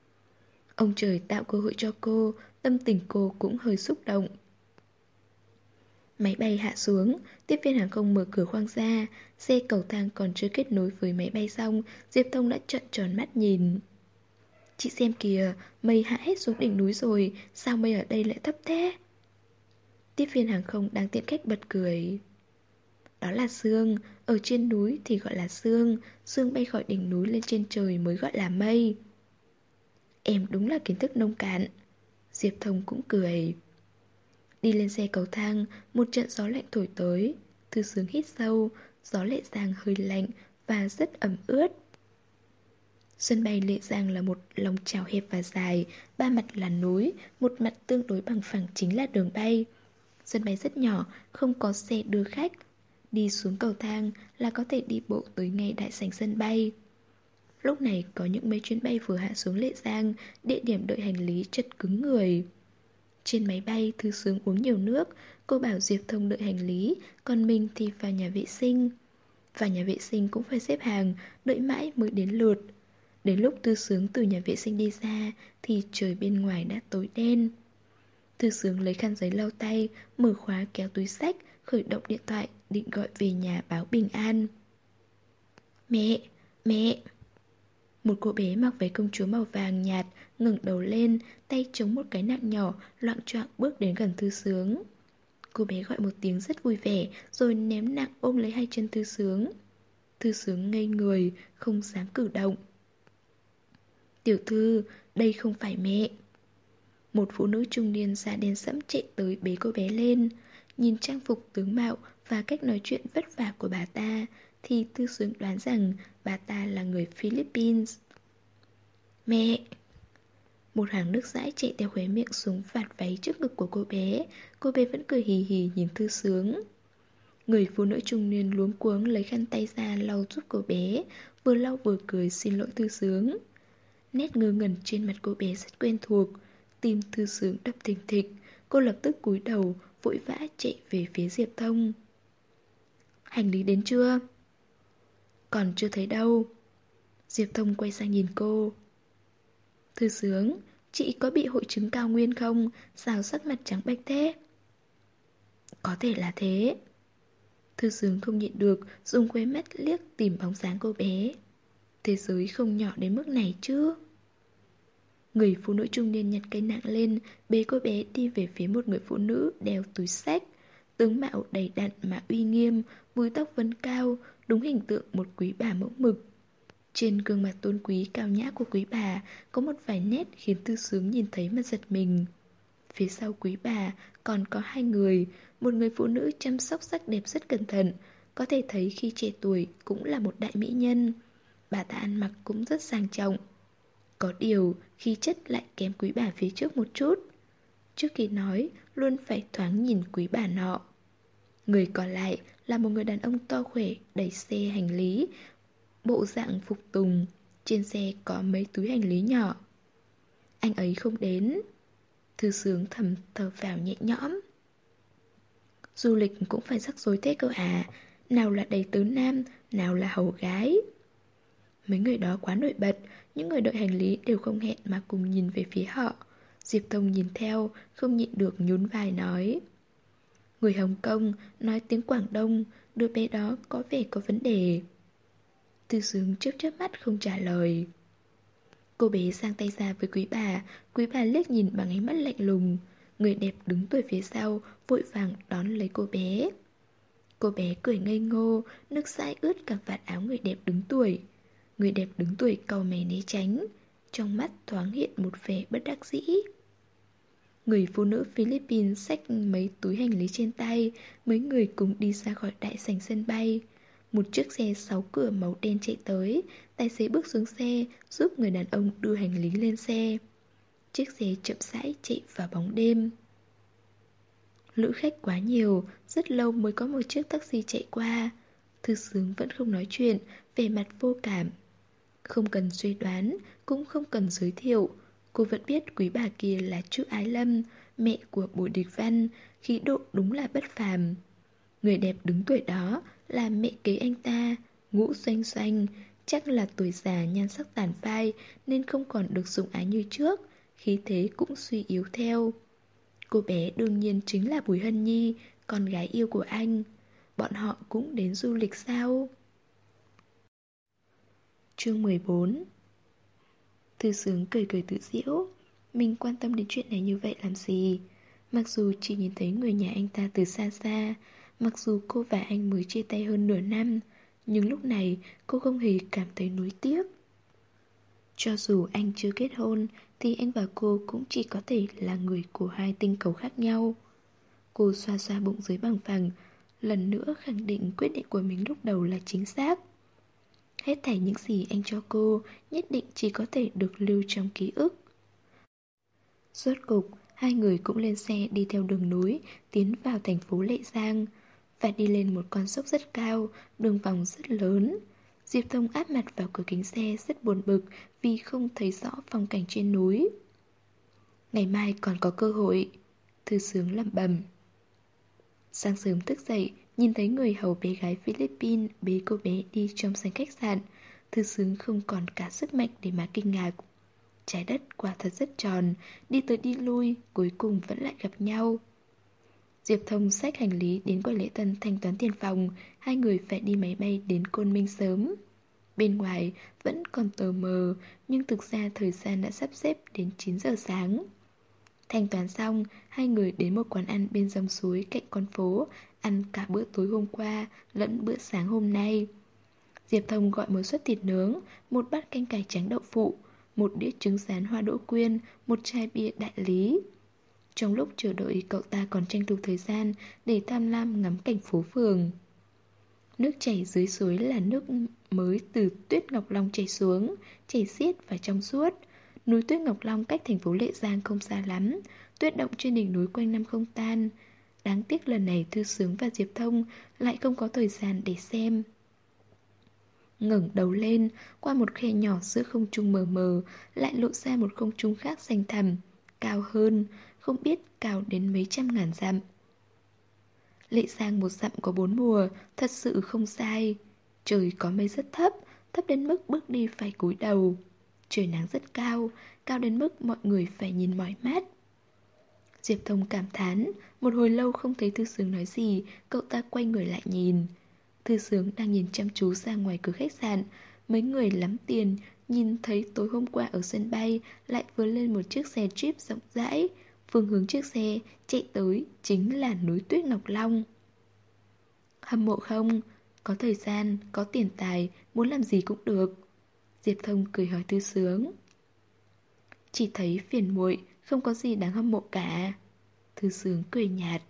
Ông trời tạo cơ hội cho cô, tâm tình cô cũng hơi xúc động. Máy bay hạ xuống, tiếp viên hàng không mở cửa khoang ra. Xe cầu thang còn chưa kết nối với máy bay xong, Diệp Thông đã trợn tròn mắt nhìn. Chị xem kìa, mây hạ hết xuống đỉnh núi rồi, sao mây ở đây lại thấp thế? Tiếp viên hàng không đang tiện khách bật cười. Đó là sương, ở trên núi thì gọi là sương, sương bay khỏi đỉnh núi lên trên trời mới gọi là mây. Em đúng là kiến thức nông cạn. Diệp Thông cũng cười. Đi lên xe cầu thang, một trận gió lạnh thổi tới. Thư Sướng hít sâu, gió Lệ Giang hơi lạnh và rất ẩm ướt. Sân bay Lệ Giang là một lòng chào hẹp và dài, ba mặt là núi, một mặt tương đối bằng phẳng chính là đường bay. Sân bay rất nhỏ, không có xe đưa khách. Đi xuống cầu thang là có thể đi bộ tới ngay đại sảnh sân bay. Lúc này có những mấy chuyến bay vừa hạ xuống Lệ Giang, địa điểm đợi hành lý chật cứng người. Trên máy bay, Thư Sướng uống nhiều nước, cô bảo Diệp Thông đợi hành lý, còn mình thì vào nhà vệ sinh. Vào nhà vệ sinh cũng phải xếp hàng, đợi mãi mới đến lượt. Đến lúc Thư Sướng từ nhà vệ sinh đi ra thì trời bên ngoài đã tối đen. Thư Sướng lấy khăn giấy lau tay, mở khóa kéo túi xách, khởi động điện thoại, định gọi về nhà báo bình an. Mẹ, mẹ. Một cô bé mặc váy công chúa màu vàng nhạt, ngẩng đầu lên, tay chống một cái nạng nhỏ, loạng choạng bước đến gần Thư Sướng. Cô bé gọi một tiếng rất vui vẻ, rồi ném nạng ôm lấy hai chân Thư Sướng. Thư Sướng ngây người, không dám cử động. Tiểu thư, đây không phải mẹ. Một phụ nữ trung niên da đen sẫm chạy tới bế cô bé lên. Nhìn trang phục tướng mạo và cách nói chuyện vất vả của bà ta thì Thư Sướng đoán rằng bà ta là người Philippines. Mẹ! Một hàng nước dãi chạy theo khóe miệng xuống vạt váy trước ngực của cô bé. Cô bé vẫn cười hì hì nhìn Thư Sướng. Người phụ nữ trung niên luống cuống lấy khăn tay ra lau giúp cô bé, vừa lau vừa cười xin lỗi Thư Sướng. Nét ngơ ngẩn trên mặt cô bé rất quen thuộc. Tim Thư Sướng đập thình thịch. Cô lập tức cúi đầu, vội vã chạy về phía Diệp Thông. Hành lý đến chưa? Còn chưa thấy đâu. Diệp Thông quay sang nhìn cô. Thư Sướng, chị có bị hội chứng cao nguyên không? Sao sắc mặt trắng bệch thế? Có thể là thế. Thư Sướng không nhịn được, dùng khóe mắt liếc tìm bóng dáng cô bé. Thế giới không nhỏ đến mức này chứ. Người phụ nữ trung niên nhặt cây nạng lên, bế cô bé đi về phía một người phụ nữ đeo túi xách. Tướng mạo đầy đặn mà uy nghiêm, búi tóc vấn cao, đúng hình tượng một quý bà mẫu mực. Trên gương mặt tôn quý cao nhã của quý bà có một vài nét khiến Thư Sướng nhìn thấy mà giật mình. Phía sau quý bà còn có hai người, một người phụ nữ chăm sóc sắc đẹp rất cẩn thận, có thể thấy khi trẻ tuổi cũng là một đại mỹ nhân. Bà ta ăn mặc cũng rất sang trọng. Có điều, khí chất lại kém quý bà phía trước một chút. Trước khi nói, luôn phải thoáng nhìn quý bà nọ. Người còn lại là một người đàn ông to khỏe đẩy xe hành lý, bộ dạng phục tùng. Trên xe có mấy túi hành lý nhỏ. Anh ấy không đến. Thư Sướng thầm thở phào nhẹ nhõm. Du lịch cũng phải rắc rối thế cơ à. Nào là đầy tớ nam, nào là hầu gái. Mấy người đó quá nổi bật. Những người đợi hành lý đều không hẹn mà cùng nhìn về phía họ. Diệp Thông nhìn theo, không nhịn được nhún vai nói. Người Hồng Kông nói tiếng Quảng Đông, đứa bé đó có vẻ có vấn đề. Thư Sướng chớp chớp mắt không trả lời. Cô bé giang tay ra với quý bà. Quý bà liếc nhìn bằng ánh mắt lạnh lùng. Người đẹp đứng tuổi phía sau vội vàng đón lấy cô bé. Cô bé cười ngây ngô, nước dãi ướt cả vạt áo người đẹp đứng tuổi. Người đẹp đứng tuổi cau mày né tránh. Trong mắt thoáng hiện một vẻ bất đắc dĩ. Người phụ nữ Philippines xách mấy túi hành lý trên tay. Mấy người cùng đi ra khỏi đại sảnh sân bay. Một chiếc xe sáu cửa màu đen chạy tới. Tài xế bước xuống xe, giúp người đàn ông đưa hành lý lên xe. Chiếc xe chậm rãi chạy vào bóng đêm. Lữ khách quá nhiều, rất lâu mới có một chiếc taxi chạy qua. Thư Sướng vẫn không nói chuyện, vẻ mặt vô cảm. Không cần suy đoán, cũng không cần giới thiệu. Cô vẫn biết quý bà kia là Trư Ái Lâm, mẹ của Bùi Địch Văn, khí độ đúng là bất phàm. Người đẹp đứng tuổi đó là mẹ kế anh ta, Ngũ Doanh Doanh, chắc là tuổi già nhan sắc tàn phai nên không còn được sủng ái như trước, khí thế cũng suy yếu theo. Cô bé đương nhiên chính là Bùi Hân Nhi, con gái yêu của anh. Bọn họ cũng đến du lịch sao? Chương mười bốn. Thư Sướng cười cười tự giễu. Mình quan tâm đến chuyện này như vậy làm gì? Mặc dù chỉ nhìn thấy người nhà anh ta từ xa xa, mặc dù cô và anh mới chia tay hơn nửa năm, nhưng lúc này cô không hề cảm thấy nuối tiếc. Cho dù anh chưa kết hôn, thì anh và cô cũng chỉ có thể là người của hai tinh cầu khác nhau. Cô xoa xoa bụng dưới bằng phẳng, lần nữa khẳng định quyết định của mình lúc đầu là chính xác. Hết thảy những gì anh cho cô nhất định chỉ có thể được lưu trong ký ức. Rốt cục, hai người cũng lên xe đi theo đường núi, tiến vào thành phố Lệ Giang. Và đi lên một con dốc rất cao, đường vòng rất lớn. Diệp Thông áp mặt vào cửa kính xe rất buồn bực vì không thấy rõ phong cảnh trên núi. Ngày mai còn có cơ hội, Thư Sướng lẩm bẩm. Sáng sớm thức dậy, nhìn thấy người hầu bé gái Philippines bế cô bé đi trong sảnh khách sạn, Thư Sướng không còn cả sức mạnh để mà kinh ngạc. Trái đất quả thật rất tròn, đi tới đi lui, cuối cùng vẫn lại gặp nhau. Diệp Thông xách hành lý đến quầy lễ tân thanh toán tiền phòng, hai người phải đi máy bay đến Côn Minh sớm. Bên ngoài vẫn còn tờ mờ, nhưng thực ra thời gian đã sắp xếp đến chín giờ sáng. Thanh toán xong, hai người đến một quán ăn bên dòng suối cạnh con phố, ăn cả bữa tối hôm qua lẫn bữa sáng hôm nay. Diệp Thông gọi một suất thịt nướng, một bát canh cải trắng đậu phụ, một đĩa trứng rán hoa đỗ quyên, một chai bia đại lý. Trong lúc chờ đợi, cậu ta còn tranh thủ thời gian để tham lam ngắm cảnh phố phường. Nước chảy dưới suối là nước mới từ Tuyết Ngọc Long chảy xuống, chảy xiết và trong suốt. Núi Tuyết Ngọc Long cách thành phố Lệ Giang không xa lắm, tuyết động trên đỉnh núi quanh năm không tan. Đáng tiếc lần này Thư Sướng và Diệp Thông lại không có thời gian để xem. Ngẩng đầu lên, qua một khe nhỏ giữa không trung mờ mờ, lại lộ ra một không trung khác xanh thẳm, cao hơn, không biết cao đến mấy trăm ngàn dặm. Lệ Giang một dặm có bốn mùa, thật sự không sai. Trời có mây rất thấp, thấp đến mức bước đi phải cúi đầu. Trời nắng rất cao, cao đến mức mọi người phải nhìn mỏi mắt. Diệp Thông cảm thán, một hồi lâu không thấy Thư Sướng nói gì, cậu ta quay người lại nhìn. Thư Sướng đang nhìn chăm chú ra ngoài cửa khách sạn. Mấy người lắm tiền nhìn thấy tối hôm qua ở sân bay lại vươn lên một chiếc xe Jeep rộng rãi. Phương hướng chiếc xe chạy tới chính là núi Tuyết Ngọc Long. Hâm mộ không? Có thời gian, có tiền tài, muốn làm gì cũng được. Diệp Thông cười hỏi Thư Sướng. Chỉ thấy phiền muội, không có gì đáng hâm mộ cả. Thư Sướng cười nhạt.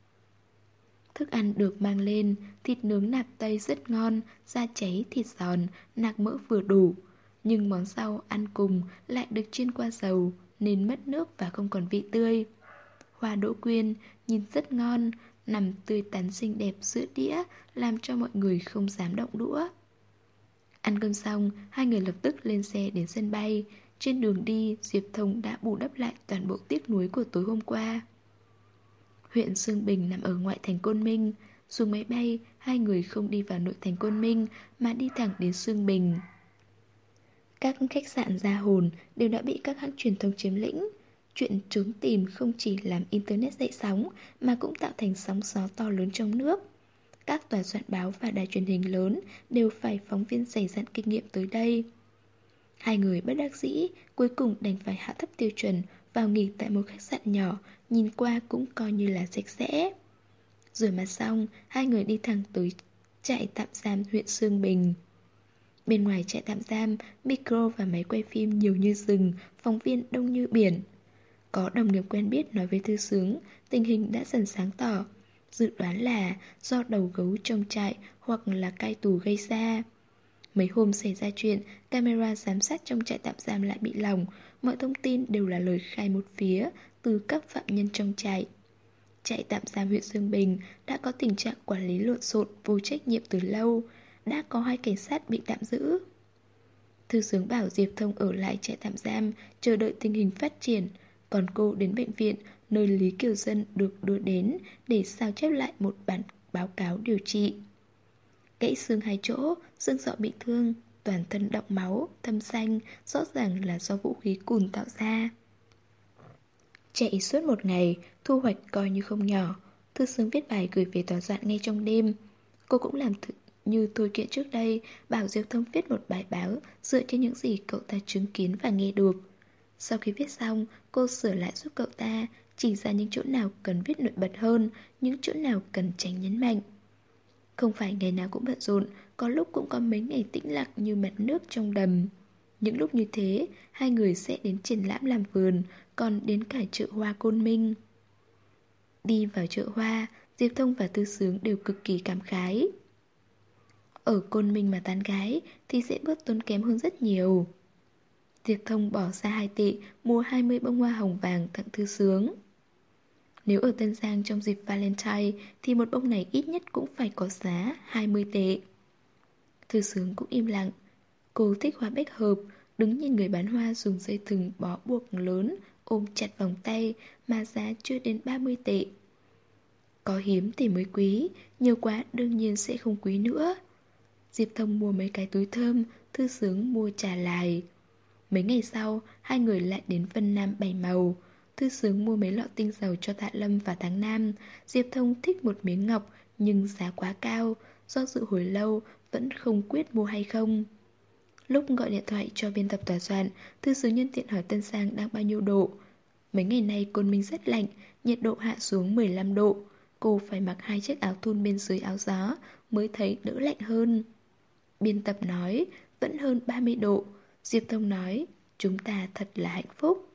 Thức ăn được mang lên, thịt nướng nạc Tây rất ngon, da cháy, thịt giòn, nạc mỡ vừa đủ. Nhưng món rau ăn cùng lại được chiên qua dầu, nên mất nước và không còn vị tươi. Hoa đỗ quyên nhìn rất ngon, nằm tươi tắn xinh đẹp giữa đĩa, làm cho mọi người không dám động đũa. Ăn cơm xong, hai người lập tức lên xe đến sân bay. Trên đường đi, Diệp Thông đã bù đắp lại toàn bộ tiếc nuối của tối hôm qua. Huyện Xương Bình nằm ở ngoại thành Côn Minh. Xuống máy bay, hai người không đi vào nội thành Côn Minh mà đi thẳng đến Xương Bình. Các khách sạn ra hồn đều đã bị các hãng truyền thông chiếm lĩnh. Chuyện trốn tìm không chỉ làm Internet dậy sóng mà cũng tạo thành sóng gió to lớn trong nước. Các tòa soạn báo và đài truyền hình lớn đều phải phóng viên dày dặn kinh nghiệm tới đây. Hai người bất đắc dĩ, cuối cùng đành phải hạ thấp tiêu chuẩn, vào nghỉ tại một khách sạn nhỏ, nhìn qua cũng coi như là sạch sẽ. Rửa mặt xong, hai người đi thẳng tới trại tạm giam huyện Xương Bình. Bên ngoài trại tạm giam, micro và máy quay phim nhiều như rừng, phóng viên đông như biển. Có đồng nghiệp quen biết nói với Thư Sướng, tình hình đã dần sáng tỏ. Dự đoán là do đầu gấu trong trại hoặc là cai tù gây ra. Mấy hôm xảy ra chuyện, camera giám sát trong trại tạm giam lại bị lỏng. Mọi thông tin đều là lời khai một phía từ các phạm nhân trong trại. Trại tạm giam huyện Dương Bình đã có tình trạng quản lý lộn xộn, vô trách nhiệm từ lâu. Đã có hai cảnh sát bị tạm giữ. Thư Sướng bảo Diệp Thông ở lại trại tạm giam, chờ đợi tình hình phát triển. Còn cô đến bệnh viện, nơi Lý Kiều Dân được đưa đến để sao chép lại một bản báo cáo điều trị. Gãy xương hai chỗ, xương sọ bị thương, toàn thân đọng máu, thâm xanh, rõ ràng là do vũ khí cùn tạo ra. Chạy suốt một ngày, thu hoạch coi như không nhỏ. Thư xướng viết bài gửi về tòa soạn ngay trong đêm. Cô cũng làm th- như thôi kiện trước đây, bảo Diệp Thông viết một bài báo dựa trên những gì cậu ta chứng kiến và nghe được. Sau khi viết xong, cô sửa lại giúp cậu ta, chỉ ra những chỗ nào cần viết nổi bật hơn, những chỗ nào cần tránh nhấn mạnh. Không phải ngày nào cũng bận rộn, có lúc cũng có mấy ngày tĩnh lặng như mặt nước trong đầm. Những lúc như thế, hai người sẽ đến triển lãm làm vườn, còn đến cả chợ hoa Côn Minh. Đi vào chợ hoa, Diệp Thông và Tư Sướng đều cực kỳ cảm khái. Ở Côn Minh mà tán gái thì sẽ bớt tốn kém hơn rất nhiều. Diệp Thông bỏ ra hai tệ mua hai mươi bông hoa hồng vàng tặng Tư Sướng. Nếu ở Tân Giang trong dịp Valentine thì một bông này ít nhất cũng phải có giá hai mươi tệ. Tư Sướng cũng im lặng. Cô thích hoa bách hợp, đứng nhìn người bán hoa dùng dây thừng bó buộc lớn, ôm chặt vòng tay mà giá chưa đến ba mươi tệ. Có hiếm thì mới quý, nhiều quá đương nhiên sẽ không quý nữa. Diệp Thông mua mấy cái túi thơm, Thư Sướng mua trà lại. Mấy ngày sau, hai người lại đến Vân Nam bảy màu. Thư Sướng mua mấy lọ tinh dầu cho Tạ Lâm và Tháng Nam. Diệp Thông thích một miếng ngọc, nhưng giá quá cao. Do dự hồi lâu, vẫn không quyết mua hay không. Lúc gọi điện thoại cho biên tập tòa soạn, Thư Sướng nhân tiện hỏi Tân Giang đang bao nhiêu độ. Mấy ngày nay Côn Minh rất lạnh, nhiệt độ hạ xuống mười lăm độ. Cô phải mặc hai chiếc áo thun bên dưới áo gió mới thấy đỡ lạnh hơn. Biên tập nói, vẫn hơn ba mươi độ. Diệp Thông nói, chúng ta thật là hạnh phúc.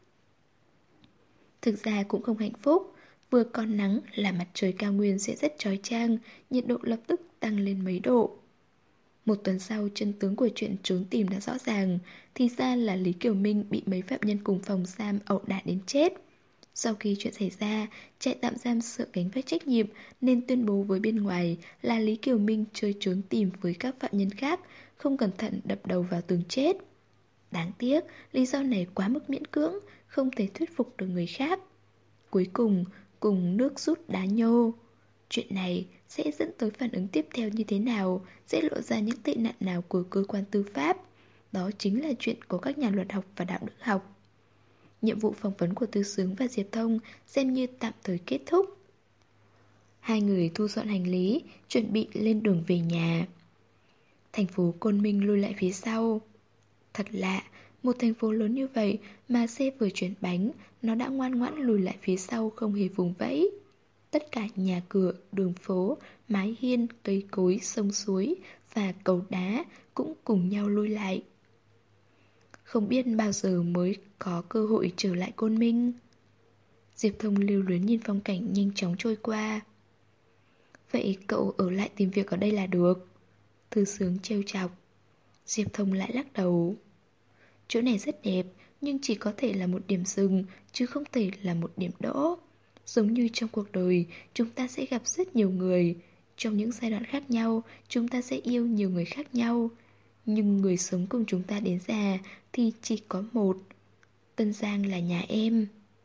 Thực ra cũng không hạnh phúc. Vừa còn nắng là mặt trời cao nguyên sẽ rất chói chang, nhiệt độ lập tức tăng lên mấy độ. Một tuần sau, chân tướng của chuyện trốn tìm đã rõ ràng. Thì ra là Lý Kiều Minh bị mấy phạm nhân cùng phòng giam ẩu đả đến chết. Sau khi chuyện xảy ra, trại tạm giam sợ gánh vác trách nhiệm nên tuyên bố với bên ngoài là Lý Kiều Minh chơi trốn tìm với các phạm nhân khác, không cẩn thận đập đầu vào tường chết. Đáng tiếc, lý do này quá mức miễn cưỡng, không thể thuyết phục được người khác. Cuối cùng, cùng nước rút đá nhô. Chuyện này sẽ dẫn tới phản ứng tiếp theo như thế nào, sẽ lộ ra những tệ nạn nào của cơ quan tư pháp. Đó chính là chuyện của các nhà luật học và đạo đức học. Nhiệm vụ phỏng vấn của Tư Sướng và Diệp Thông xem như tạm thời kết thúc. Hai người thu dọn hành lý, chuẩn bị lên đường về nhà. Thành phố Côn Minh lùi lại phía sau. Thật lạ, một thành phố lớn như vậy mà xe vừa chuyển bánh, nó đã ngoan ngoãn lùi lại phía sau không hề vùng vẫy. Tất cả nhà cửa, đường phố, mái hiên, cây cối, sông suối và cầu đá cũng cùng nhau lùi lại. Không biết bao giờ mới có cơ hội trở lại Côn Minh. Diệp Thông lưu luyến nhìn phong cảnh nhanh chóng trôi qua. Vậy cậu ở lại tìm việc ở đây là được. Thư Sướng trêu chọc. Diệp Thông lại lắc đầu. Chỗ này rất đẹp, nhưng chỉ có thể là một điểm dừng, chứ không thể là một điểm đỗ. Giống như trong cuộc đời, chúng ta sẽ gặp rất nhiều người. Trong những giai đoạn khác nhau, chúng ta sẽ yêu nhiều người khác nhau. Nhưng người sống cùng chúng ta đến già thì chỉ có một. Tân Giang là nhà em.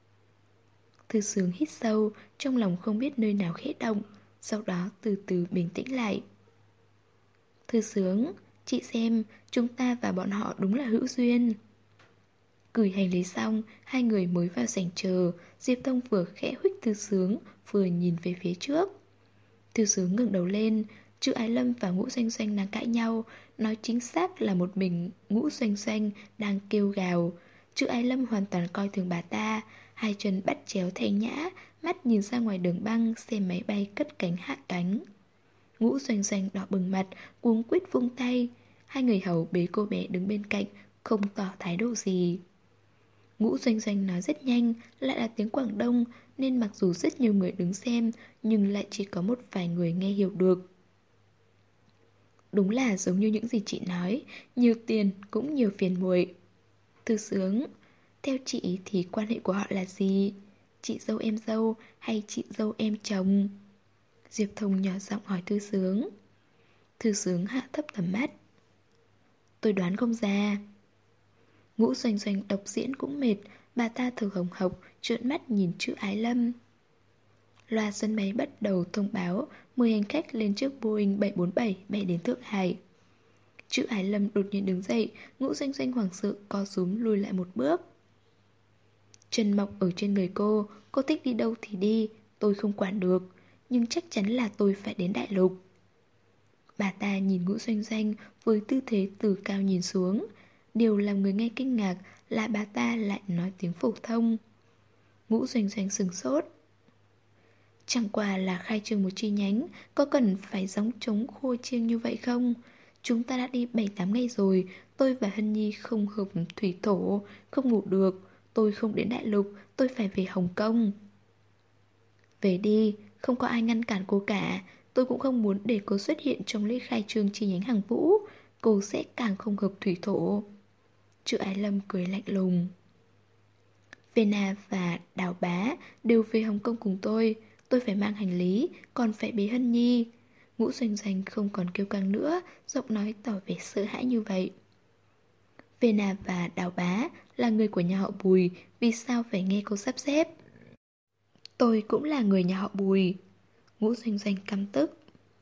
Thư Sướng hít sâu, trong lòng không biết nơi nào khẽ động, sau đó từ từ bình tĩnh lại. Thư Sướng, chị xem, chúng ta và bọn họ đúng là hữu duyên. Gửi hành lý xong, hai người mới vào sảnh chờ. Diệp Thông vừa khẽ huých Thư Sướng, vừa nhìn về phía trước. Thư Sướng ngẩng đầu lên. Chữ Ái Lâm và Ngũ Doanh Doanh đang cãi nhau. Nói chính xác là một mình Ngũ Doanh Doanh đang kêu gào. Chữ Ái Lâm hoàn toàn coi thường bà ta. Hai chân bắt chéo thanh nhã, mắt nhìn ra ngoài đường băng, xem máy bay cất cánh hạ cánh. Ngũ Doanh Doanh đỏ bừng mặt, cuống quýt vung tay. Hai người hầu bế cô bé đứng bên cạnh, không tỏ thái độ gì. Ngũ Doanh Doanh nói rất nhanh, lại là tiếng Quảng Đông, nên mặc dù rất nhiều người đứng xem, nhưng lại chỉ có một vài người nghe hiểu được. Đúng là giống như những gì chị nói, nhiều tiền cũng nhiều phiền muội. Thư Sướng, theo chị thì quan hệ của họ là gì? Chị dâu em dâu hay chị dâu em chồng? Diệp Thông nhỏ giọng hỏi Thư Sướng. Thư Sướng hạ thấp tầm mắt. Tôi đoán không ra. Ngũ Doanh Doanh đọc diễn cũng mệt, bà ta thở hồng hộc, trợn mắt nhìn chữ Ái Lâm. Loa sân máy bắt đầu thông báo mười hành khách lên chiếc Boeing bảy bốn bảy bay đến Thượng Hải. Chữ Ái Lâm đột nhiên đứng dậy, Ngũ Doanh Doanh hoảng sợ co rúm lùi lại một bước. Chân mọc ở trên người cô, cô thích đi đâu thì đi, tôi không quản được. nhưng chắc chắn là tôi phải đến đại lục. Bà ta nhìn Ngũ Doanh Doanh với tư thế từ cao nhìn xuống. Điều làm người nghe kinh ngạc là bà ta lại nói tiếng phổ thông. Ngũ Doanh Doanh sửng sốt. Chẳng qua là khai trương một chi nhánh, có cần phải gióng trống khô chiêng như vậy không? Chúng ta đã đi bảy tám ngày rồi, tôi và Hân Nhi không hợp thủy thổ, không ngủ được. Tôi không đến đại lục, tôi phải về Hồng Kông. Về đi, không có ai ngăn cản cô cả. Tôi cũng không muốn để cô xuất hiện trong lễ khai trương chi nhánh Hàng Vũ. Cô sẽ càng không hợp thủy thổ. Chữ Ái Lâm cười lạnh lùng. Vena và Đào Bá đều về Hồng Kông cùng tôi. Tôi phải mang hành lý, còn phải bế Hân Nhi. Ngũ Doanh Doanh không còn kêu căng nữa, giọng nói tỏ vẻ sợ hãi như vậy. Vena và Đào Bá là người của nhà họ Bùi, vì sao phải nghe cô sắp xếp? Tôi cũng là người nhà họ Bùi. Ngũ Doanh Doanh căm tức.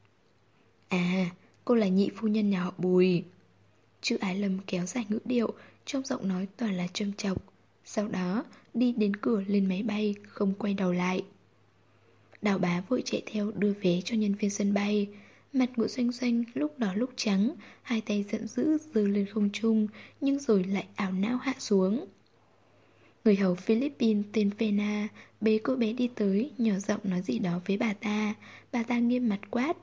À, cô là nhị phu nhân nhà họ Bùi. Chữ Ái Lâm kéo dài ngữ điệu, trong giọng nói toàn là châm chọc. Sau đó, đi đến cửa lên máy bay, không quay đầu lại. Đào Bá vội chạy theo đưa vé cho nhân viên sân bay. Mặt Ngũ Doanh Doanh lúc đỏ lúc trắng, hai tay giận dữ giơ lên không trung, nhưng rồi lại ảo não hạ xuống. Người hầu Philippines tên Vena bế cô bé đi tới, nhỏ giọng nói gì đó với bà ta. Bà ta nghiêm mặt quát.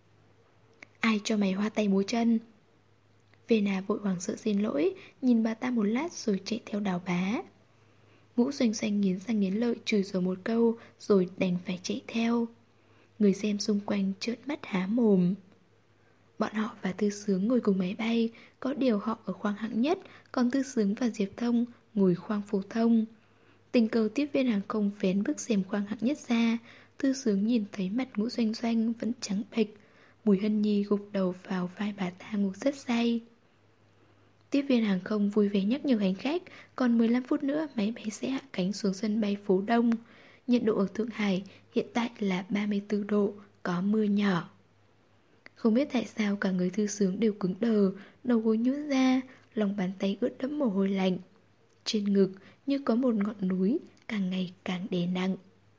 Ai cho mày hoa tay múa chân? Vena vội hoảng sợ xin lỗi, nhìn bà ta một lát rồi chạy theo Đào Bá. Ngũ Doanh Doanh nghiến răng nghiến lợi chửi rồi một câu, rồi đành phải chạy theo. Người xem xung quanh trợn mắt há mồm. Bọn họ và Tư Sướng ngồi cùng máy bay, có điều họ ở khoang hạng nhất, còn Tư Sướng và Diệp Thông ngồi khoang phổ thông. Tình cờ tiếp viên hàng không vén bức rèm khoang hạng nhất ra, Tư Sướng nhìn thấy mặt Ngũ Doanh Doanh vẫn trắng bệch. Bùi Hân Nhi gục đầu vào vai bà ta ngủ rất say. Tiếp viên hàng không vui vẻ nhắc nhở hành khách, còn mười lăm phút nữa máy bay sẽ hạ cánh xuống sân bay Phố Đông. Nhiệt độ ở Thượng Hải hiện tại là ba mươi tư độ, có mưa nhỏ. Không biết tại sao cả người Tư Sướng đều cứng đờ, đầu gối nhũn ra, lòng bàn tay ướt đẫm mồ hôi lạnh. Trên ngực như có một ngọn núi, càng ngày càng đè nặng.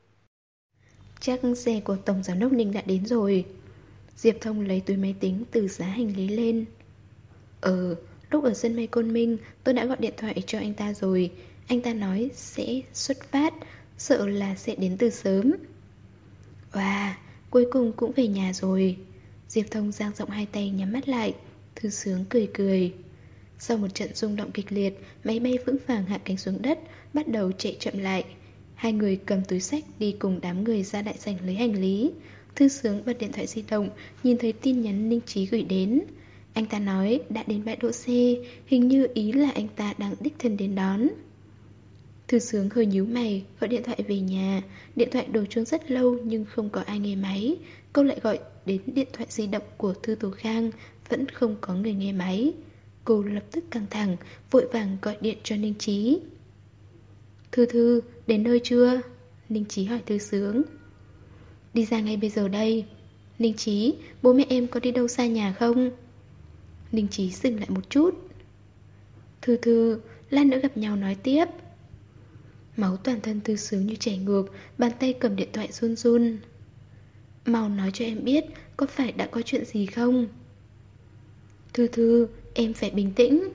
Chắc xe của Tổng Giám đốc Ninh đã đến rồi. Diệp Thông lấy túi máy tính từ giá hành lý lên. Ờ, lúc ở sân bay Côn Minh tôi đã gọi điện thoại cho anh ta rồi. Anh ta nói sẽ xuất phát, sợ là sẽ đến từ sớm. Wow, cuối cùng cũng về nhà rồi. Diệp Thông dang rộng hai tay nhắm mắt lại. Thư Sướng cười cười. Sau một trận rung động kịch liệt, máy bay vững vàng hạ cánh xuống đất, bắt đầu chạy chậm lại. Hai người cầm túi xách đi cùng đám người ra đại sảnh lấy hành lý. Thư Sướng bật điện thoại di động, nhìn thấy tin nhắn Ninh Chí gửi đến. Anh ta nói đã đến bãi đỗ xe, hình như ý là anh ta đang đích thân đến đón. Thư Sướng hơi nhíu mày, gọi điện thoại về nhà. Điện thoại đổ chuông rất lâu nhưng không có ai nghe máy. Cô lại gọi đến điện thoại di động của Thư Tổ Khang, vẫn không có người nghe máy. Cô lập tức căng thẳng, vội vàng gọi điện cho Ninh Chí. Thư Thư, đến nơi chưa? Ninh Chí hỏi Thư Sướng. Đi ra ngay bây giờ đây. Ninh Chí, bố mẹ em có đi đâu xa nhà không? Ninh Chí dừng lại một chút. Thư Thư, lát nữa gặp nhau nói tiếp. Máu toàn thân Thư Sướng như chảy ngược, bàn tay cầm điện thoại run run. Mau nói cho em biết, có phải đã có chuyện gì không? Thư Thư, em phải bình tĩnh.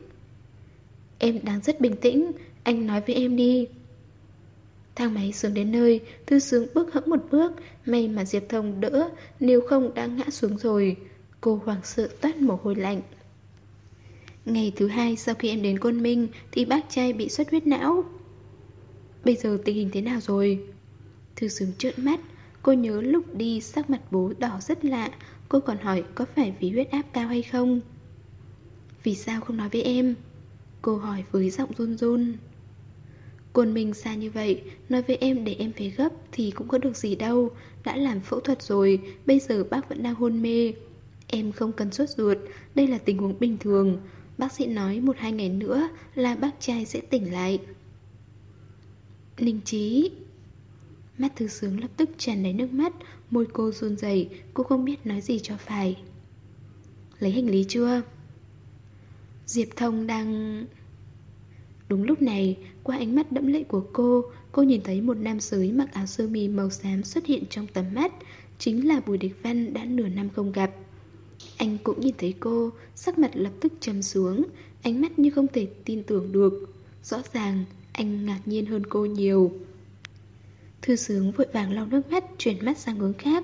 Em đang rất bình tĩnh, anh nói với em đi. Thang máy xuống đến nơi, Thư Sướng bước hẫng một bước, may mà Diệp Thông đỡ, nếu không đã ngã xuống rồi. Cô hoảng sợ toát mồ hôi lạnh. Ngày thứ hai sau khi em đến Côn Minh thì bác trai bị xuất huyết não. Bây giờ tình hình thế nào rồi? Thư Sướng trợn mắt. Cô nhớ lúc đi sắc mặt bố đỏ rất lạ. Cô còn hỏi có phải vì huyết áp cao hay không. Vì sao không nói với em? Cô hỏi với giọng run run. Côn Minh xa như vậy, nói với em để em về gấp thì cũng có được gì đâu. Đã làm phẫu thuật rồi, bây giờ bác vẫn đang hôn mê. Em không cần sốt ruột, đây là tình huống bình thường. Bác sĩ nói một hai ngày nữa là bác trai sẽ tỉnh lại. Ninh Chí. Mắt Thư Sướng lập tức tràn đầy nước mắt, môi cô run rẩy, cô không biết nói gì cho phải. Lấy hành lý chưa? Diệp Thông đang... Đúng lúc này, qua ánh mắt đẫm lệ của cô, cô nhìn thấy một nam giới mặc áo sơ mi màu xám xuất hiện trong tầm mắt. chính là Bùi Địch Văn đã nửa năm không gặp. Anh cũng nhìn thấy cô, sắc mặt lập tức trầm xuống, ánh mắt như không thể tin tưởng được. Rõ ràng, anh ngạc nhiên hơn cô nhiều. Thư Sướng vội vàng lau nước mắt, chuyển mắt sang hướng khác.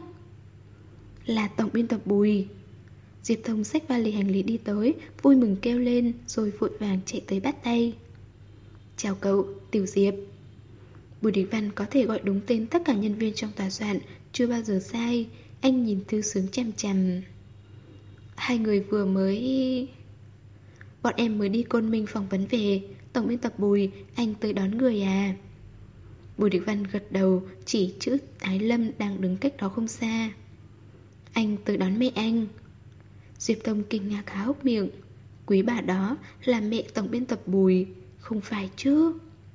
Là tổng biên tập Bùi. Diệp Thông xách vali hành lý đi tới, vui mừng kêu lên, rồi vội vàng chạy tới bắt tay. Chào cậu, Tiểu Diệp. Bùi Địch Văn có thể gọi đúng tên tất cả nhân viên trong tòa soạn, chưa bao giờ sai. Anh nhìn Thư Sướng chằm chằm. Hai người vừa mới... Bọn em mới đi Côn Minh phỏng vấn về. Tổng biên tập Bùi, anh tới đón người à? Bùi Địch Văn gật đầu, chỉ chữ Ái Lâm đang đứng cách đó không xa. Anh tới đón mẹ anh. Diệp Tông kinh ngạc há hốc miệng. Quý bà đó là mẹ tổng biên tập Bùi, không phải chứ?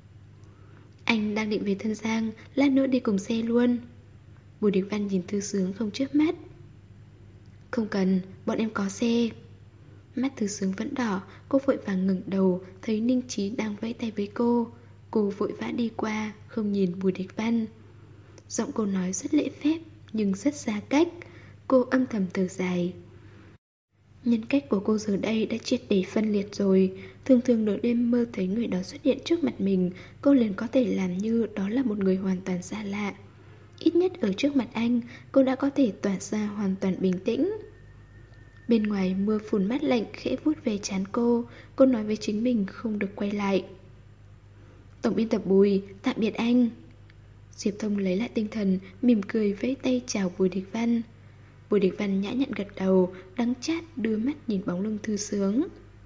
Anh đang định về Thân Giang, lát nữa đi cùng xe luôn. Bùi Địch Văn nhìn Thư Sướng không chớp mắt. Không cần, bọn em có xe. Mắt Thư Sướng vẫn đỏ, cô vội vàng ngẩng đầu, thấy Ninh Chí đang vẫy tay với cô. Cô vội vã đi qua, không nhìn Bùi Địch Văn. Giọng cô nói rất lễ phép, nhưng rất xa cách. Cô âm thầm thở dài. Nhân cách của cô giờ đây đã triệt để phân liệt rồi. Thường thường nửa đêm mơ thấy người đó xuất hiện trước mặt mình, cô liền có thể làm như đó là một người hoàn toàn xa lạ. Ít nhất ở trước mặt anh, cô đã có thể tỏa ra hoàn toàn bình tĩnh. Bên ngoài mưa phùn mát lạnh khẽ vuốt về trán cô. Cô nói với chính mình không được quay lại. Tổng biên tập Bùi, tạm biệt anh. Diệp Thông lấy lại tinh thần, mỉm cười vẫy tay chào Bùi Địch Văn. Bùi Địch Văn nhã nhặn gật đầu, đắng chát đưa mắt nhìn bóng lưng Thư Sướng.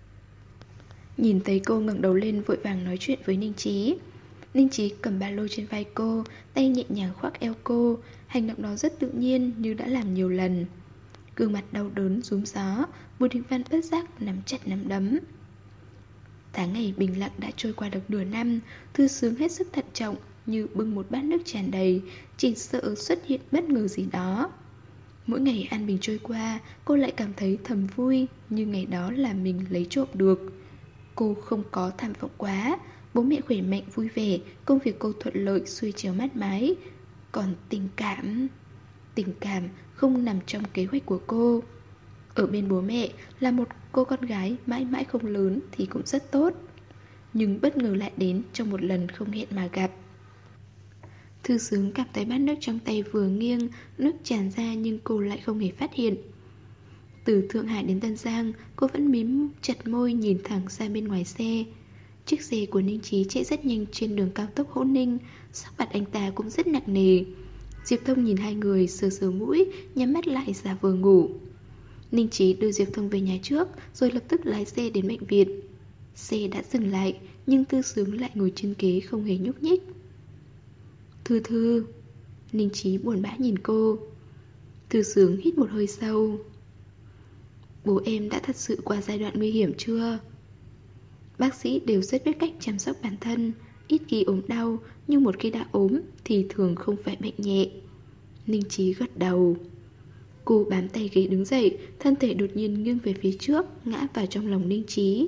Nhìn thấy cô ngẩng đầu lên vội vàng nói chuyện với Ninh Chí. Ninh Chí cầm ba lô trên vai cô, tay nhẹ nhàng khoác eo cô. Hành động đó rất tự nhiên như đã làm nhiều lần. Gương mặt đau đớn rúm gió, Bùi Địch Văn bất giác nắm chặt nắm đấm. Tháng ngày bình lặng đã trôi qua được nửa năm. Thư Sướng hết sức thận trọng, như bưng một bát nước tràn đầy, chỉ sợ xuất hiện bất ngờ gì đó. Mỗi ngày an bình trôi qua, cô lại cảm thấy thầm vui, như ngày đó là mình lấy trộm được. Cô không có tham vọng quá, bố mẹ khỏe mạnh vui vẻ, công việc cô thuận lợi xuôi chiếu mát mái. Còn tình cảm... Tình cảm không nằm trong kế hoạch của cô. Ở bên bố mẹ là một cô con gái mãi mãi không lớn thì cũng rất tốt. Nhưng bất ngờ lại đến trong một lần không hẹn mà gặp. Thư Sướng cảm thấy bát nước trong tay vừa nghiêng, nước tràn ra nhưng cô lại không hề phát hiện. Từ Thượng Hải đến Tân Giang, cô vẫn mím chặt môi nhìn thẳng ra bên ngoài xe. Chiếc xe của Ninh Chí chạy rất nhanh trên đường cao tốc Hỗn Ninh, sắc mặt anh ta cũng rất nặng nề. Diệp Thông nhìn hai người sờ sờ mũi, nhắm mắt lại giả vờ ngủ. Ninh Chí đưa Diệp Thông về nhà trước, rồi lập tức lái xe đến bệnh viện. Xe đã dừng lại, nhưng Thư Sướng lại ngồi trên ghế không hề nhúc nhích. Thư Thư. Ninh Chí buồn bã nhìn cô. Thư Sướng hít một hơi sâu. Bố em đã thật sự qua giai đoạn nguy hiểm chưa? Bác sĩ đều rất biết cách chăm sóc bản thân, ít khi ốm đau, nhưng một khi đã ốm thì thường không phải bệnh nhẹ. Ninh Chí gật đầu. Cô bám tay ghế đứng dậy, thân thể đột nhiên nghiêng về phía trước, ngã vào trong lòng Ninh Chí.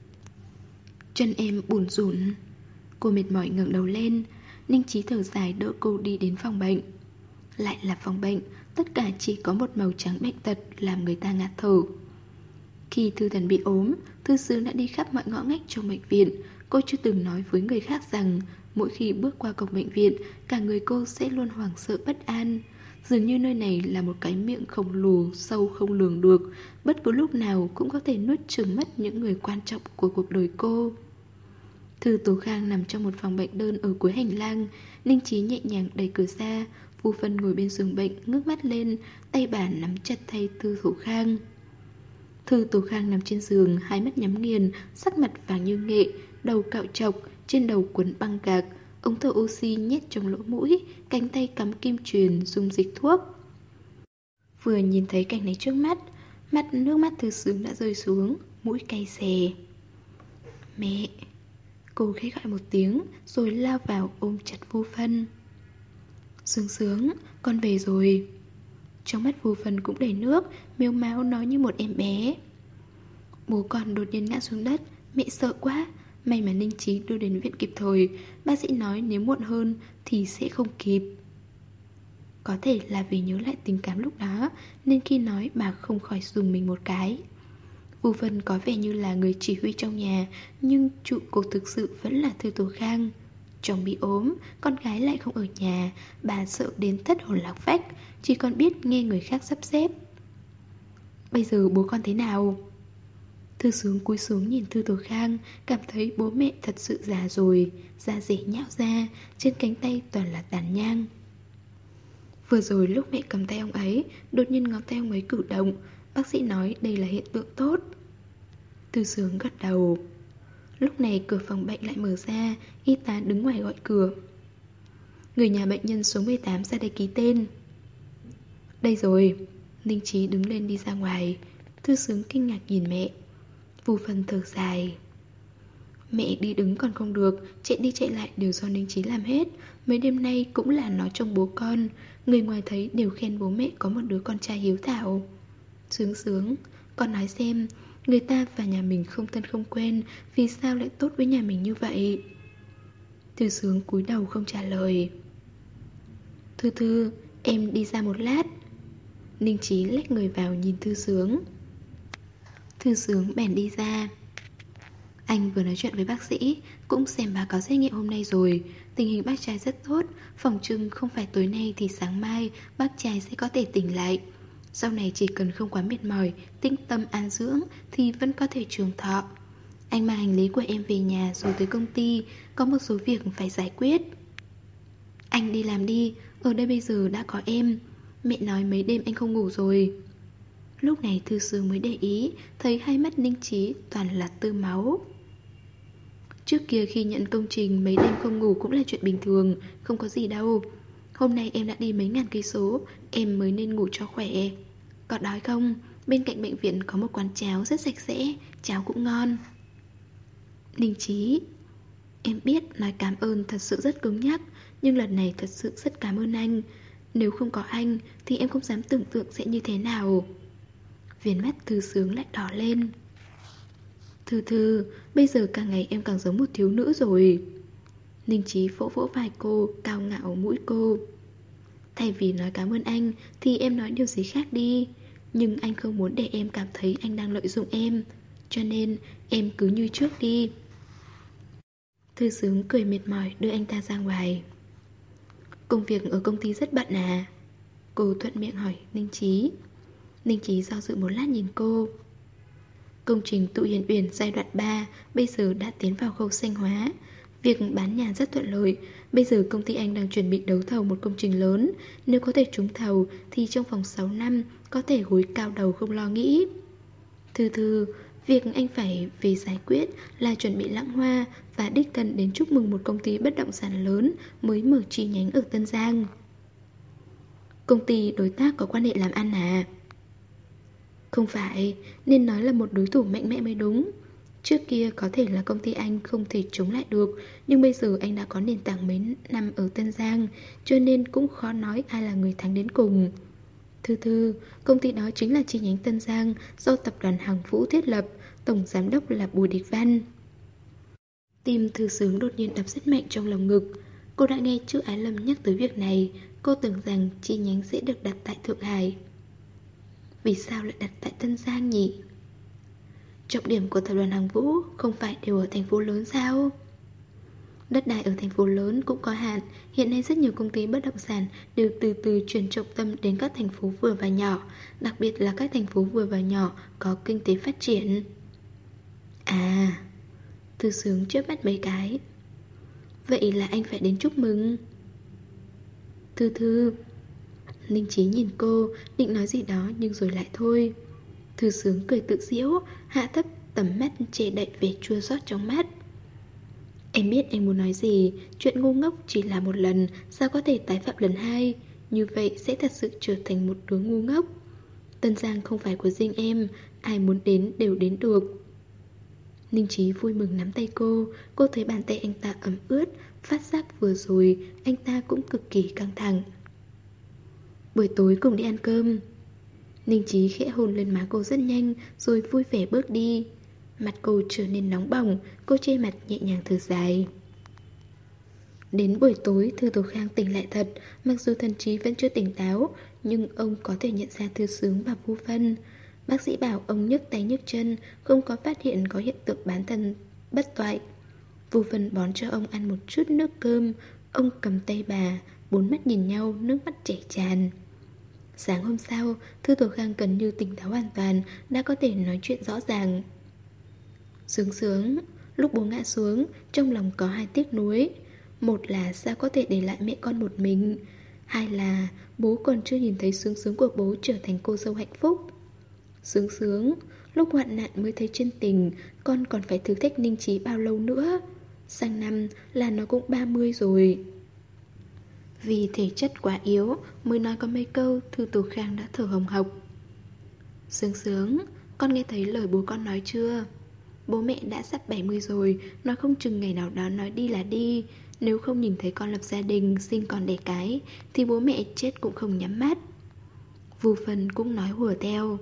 Chân em bủn rủn. Cô mệt mỏi ngẩng đầu lên. Ninh Chí thở dài đỡ cô đi đến phòng bệnh. Lại là phòng bệnh, tất cả chỉ có một màu trắng bệnh tật làm người ta ngạt thở. Khi Thư Thần bị ốm, Thư Sướng đã đi khắp mọi ngõ ngách trong bệnh viện. Cô chưa từng nói với người khác rằng mỗi khi bước qua cổng bệnh viện, cả người cô sẽ luôn hoảng sợ bất an. Dường như nơi này là một cái miệng khổng lồ sâu không lường được, bất cứ lúc nào cũng có thể nuốt chửng mất những người quan trọng của cuộc đời cô. Thư Tố Khang nằm trong một phòng bệnh đơn ở cuối hành lang. Ninh Chí nhẹ nhàng đẩy cửa ra. Vu Phân ngồi bên giường bệnh, ngước mắt lên, tay bà nắm chặt tay Thư Tố Khang. Thư Tố Khang nằm trên giường, hai mắt nhắm nghiền, sắc mặt vàng như nghệ, đầu cạo trọc, trên đầu quấn băng gạc, ống thở oxy nhét trong lỗ mũi, cánh tay cắm kim truyền dung dịch thuốc. Vừa nhìn thấy cảnh này trước mắt, mắt nước mắt Thư Sướng đã rơi xuống, mũi cay xè. Mẹ! Cô khẽ gọi một tiếng, rồi lao vào ôm chặt Vu Phân. Sướng Sướng, con về rồi. Trong mắt Vu Phân cũng đầy nước, mếu máo nói như một em bé. Bố con đột nhiên ngã xuống đất, mẹ sợ quá. May mà Ninh Chí đưa đến viện kịp thời. Bác sĩ nói nếu muộn hơn thì sẽ không kịp. Có thể là vì nhớ lại tình cảm lúc đó, nên khi nói bà không khỏi dùng mình một cái. Vu Vân có vẻ như là người chỉ huy trong nhà, nhưng trụ cột thực sự vẫn là Thư Tố Khang. Chồng bị ốm, con gái lại không ở nhà, bà sợ đến thất hồn lạc phách, chỉ còn biết nghe người khác sắp xếp. Bây giờ bố con thế nào? Thư Sướng cúi xuống nhìn Thư Tố Khang, cảm thấy bố mẹ thật sự già rồi, da rẻ nhão ra, trên cánh tay toàn là tàn nhang. Vừa rồi lúc mẹ cầm tay ông ấy, đột nhiên ngón tay ông ấy cử động, bác sĩ nói đây là hiện tượng tốt. Thư Sướng gật đầu. Lúc này cửa phòng bệnh lại mở ra, y tá đứng ngoài gọi cửa. Người nhà bệnh nhân số mười tám ra đây ký tên. Đây rồi. Ninh Trí đứng lên đi ra ngoài. Thư Sướng kinh ngạc nhìn mẹ. Vu Vân thở dài. Mẹ đi đứng còn không được, chạy đi chạy lại đều do Ninh Trí làm hết. Mấy đêm nay cũng là nó trông bố con. Người ngoài thấy đều khen bố mẹ có một đứa con trai hiếu thảo. Sướng Sướng, con nói xem, người ta và nhà mình không thân không quen, vì sao lại tốt với nhà mình như vậy? Thư Sướng cúi đầu không trả lời. Thư Thư, em đi ra một lát. Ninh Trí lách người vào nhìn Thư Sướng. Thư Sướng bèn đi ra. Anh vừa nói chuyện với bác sĩ, cũng xem báo cáo xét nghiệm hôm nay rồi. Tình hình bác trai rất tốt, phòng trưng không phải tối nay thì sáng mai bác trai sẽ có thể tỉnh lại. Sau này chỉ cần không quá mệt mỏi, tĩnh tâm an dưỡng thì vẫn có thể trường thọ. Anh mang hành lý của em về nhà rồi tới công ty, có một số việc phải giải quyết. Anh đi làm đi, ở đây bây giờ đã có em. Mẹ nói mấy đêm anh không ngủ rồi. Lúc này Thư Sướng mới để ý, thấy hai mắt Ninh Trí toàn là tơ máu. Trước kia khi nhận công trình mấy đêm không ngủ cũng là chuyện bình thường, không có gì đâu. Hôm nay em đã đi mấy ngàn cây số, em mới nên ngủ cho khỏe. Có đói không? Bên cạnh bệnh viện có một quán cháo rất sạch sẽ, cháo cũng ngon. Ninh Trí, em biết nói cảm ơn thật sự rất cứng nhắc, nhưng lần này thật sự rất cảm ơn anh. Nếu không có anh thì em không dám tưởng tượng sẽ như thế nào. Viền mắt Thư Sướng lại đỏ lên. Thư Thư, bây giờ càng ngày em càng giống một thiếu nữ rồi. Ninh Trí vỗ vỗ vai cô, cao ngạo mũi cô. Thay vì nói cảm ơn anh thì em nói điều gì khác đi. Nhưng anh không muốn để em cảm thấy anh đang lợi dụng em, cho nên em cứ như trước đi. Thư Sướng cười mệt mỏi đưa anh ta ra ngoài. Công việc ở công ty rất bận à? Cô thuận miệng hỏi Ninh Trí. Ninh Trí do dự một lát nhìn cô. Công trình Tụ Hiền Uyển giai đoạn ba bây giờ đã tiến vào khâu xanh hóa. Việc bán nhà rất thuận lợi. Bây giờ công ty anh đang chuẩn bị đấu thầu một công trình lớn. Nếu có thể trúng thầu thì trong vòng sáu năm có thể gối cao đầu không lo nghĩ. Thư Thư, việc anh phải về giải quyết là chuẩn bị lãng hoa và đích thân đến chúc mừng một công ty bất động sản lớn mới mở chi nhánh ở Tân Giang. Công ty đối tác có quan hệ làm ăn à? Không phải, nên nói là một đối thủ mạnh mẽ mới đúng. Trước kia có thể là công ty anh không thể chống lại được, nhưng bây giờ anh đã có nền tảng mấy năm ở Tân Giang, cho nên cũng khó nói ai là người thắng đến cùng. Thư Thư, công ty đó chính là chi nhánh Tân Giang do tập đoàn Hằng Vũ thiết lập, tổng giám đốc là Bùi Địch Văn. Tim Thư Sướng đột nhiên đập rất mạnh trong lồng ngực. Cô đã nghe chữ Ái Lâm nhắc tới việc này, cô tưởng rằng chi nhánh sẽ được đặt tại Thượng Hải. Vì sao lại đặt tại Tân Giang nhỉ? Trọng điểm của tập đoàn Hằng Vũ không phải đều ở thành phố lớn sao? Đất đai ở thành phố lớn cũng có hạn. Hiện nay rất nhiều công ty bất động sản đều từ từ chuyển trọng tâm đến các thành phố vừa và nhỏ, đặc biệt là các thành phố vừa và nhỏ có kinh tế phát triển. À, Thư Sướng chớp mắt mấy cái. Vậy là anh phải đến chúc mừng. Thư Thư. Ninh Trí nhìn cô, định nói gì đó nhưng rồi lại thôi. Thư Sướng cười tự giễu, hạ thấp tầm mắt che đậy vẻ chua xót trong mắt. Em biết anh muốn nói gì, chuyện ngu ngốc chỉ là một lần, sao có thể tái phạm lần hai? Như vậy sẽ thật sự trở thành một đứa ngu ngốc. Tân Giang không phải của riêng em, ai muốn đến đều đến được. Ninh Trí vui mừng nắm tay cô, cô thấy bàn tay anh ta ẩm ướt, phát giác vừa rồi anh ta cũng cực kỳ căng thẳng. Buổi tối cùng đi ăn cơm. Ninh Trí khẽ hôn lên má cô rất nhanh, rồi vui vẻ bước đi. Mặt cô trở nên nóng bỏng, cô che mặt nhẹ nhàng thở dài. Đến buổi tối, Thư Tố Khang tỉnh lại thật. Mặc dù thần trí vẫn chưa tỉnh táo, nhưng ông có thể nhận ra Thư Sướng và Vu Vân. Bác sĩ bảo ông nhức tay nhức chân, không có phát hiện có hiện tượng bán thân bất toại. Vu Vân bón cho ông ăn một chút nước cơm. Ông cầm tay bà, bốn mắt nhìn nhau, nước mắt chảy tràn. Sáng hôm sau, Thư Tố Khang gần như tỉnh táo hoàn toàn, đã có thể nói chuyện rõ ràng. Sướng Sướng, lúc bố ngã xuống, trong lòng có hai tiếc nuối. Một là sao có thể để lại mẹ con một mình. Hai là bố còn chưa nhìn thấy Sướng Sướng của bố trở thành cô dâu hạnh phúc. Sướng Sướng, lúc hoạn nạn mới thấy chân tình, con còn phải thử thách Ninh Trí bao lâu nữa. Sang năm là nó cũng ba mươi rồi. Vì thể chất quá yếu, mới nói có mấy câu, Thư Tố Khang đã thở hồng hộc. Sướng Sướng, con nghe thấy lời bố con nói chưa? Bố mẹ đã sắp bảy mươi rồi, nói không chừng ngày nào đó nói đi là đi. Nếu không nhìn thấy con lập gia đình, sinh con đẻ cái, thì bố mẹ chết cũng không nhắm mắt. Vu Vân cũng nói hùa theo.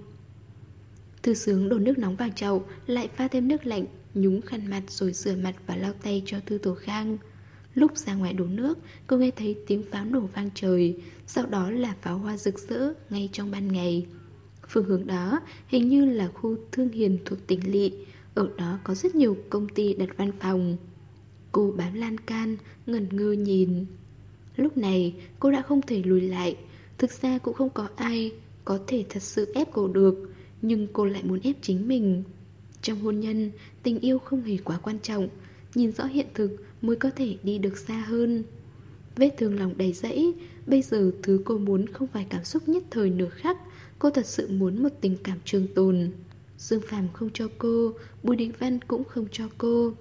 Thư Sướng đổ nước nóng vào chậu, lại pha thêm nước lạnh, nhúng khăn mặt rồi rửa mặt và lau tay cho Thư Tố Khang. Lúc ra ngoài đổ nước, cô nghe thấy tiếng pháo nổ vang trời, sau đó là pháo hoa rực rỡ ngay trong ban ngày. Phương hướng đó hình như là khu Thương Hiền thuộc tỉnh Lỵ, ở đó có rất nhiều công ty đặt văn phòng. Cô bám lan can, ngẩn ngơ nhìn. Lúc này cô đã không thể lùi lại. Thực ra cũng không có ai có thể thật sự ép cô được, nhưng cô lại muốn ép chính mình. Trong hôn nhân, tình yêu không hề quá quan trọng, nhìn rõ hiện thực mới có thể đi được xa hơn. Vết thương lòng đầy rẫy, bây giờ thứ cô muốn không phải cảm xúc nhất thời nửa khắc, cô thật sự muốn một tình cảm trường tồn. Dương Phàm không cho cô, Bùi Đình Văn cũng không cho cô.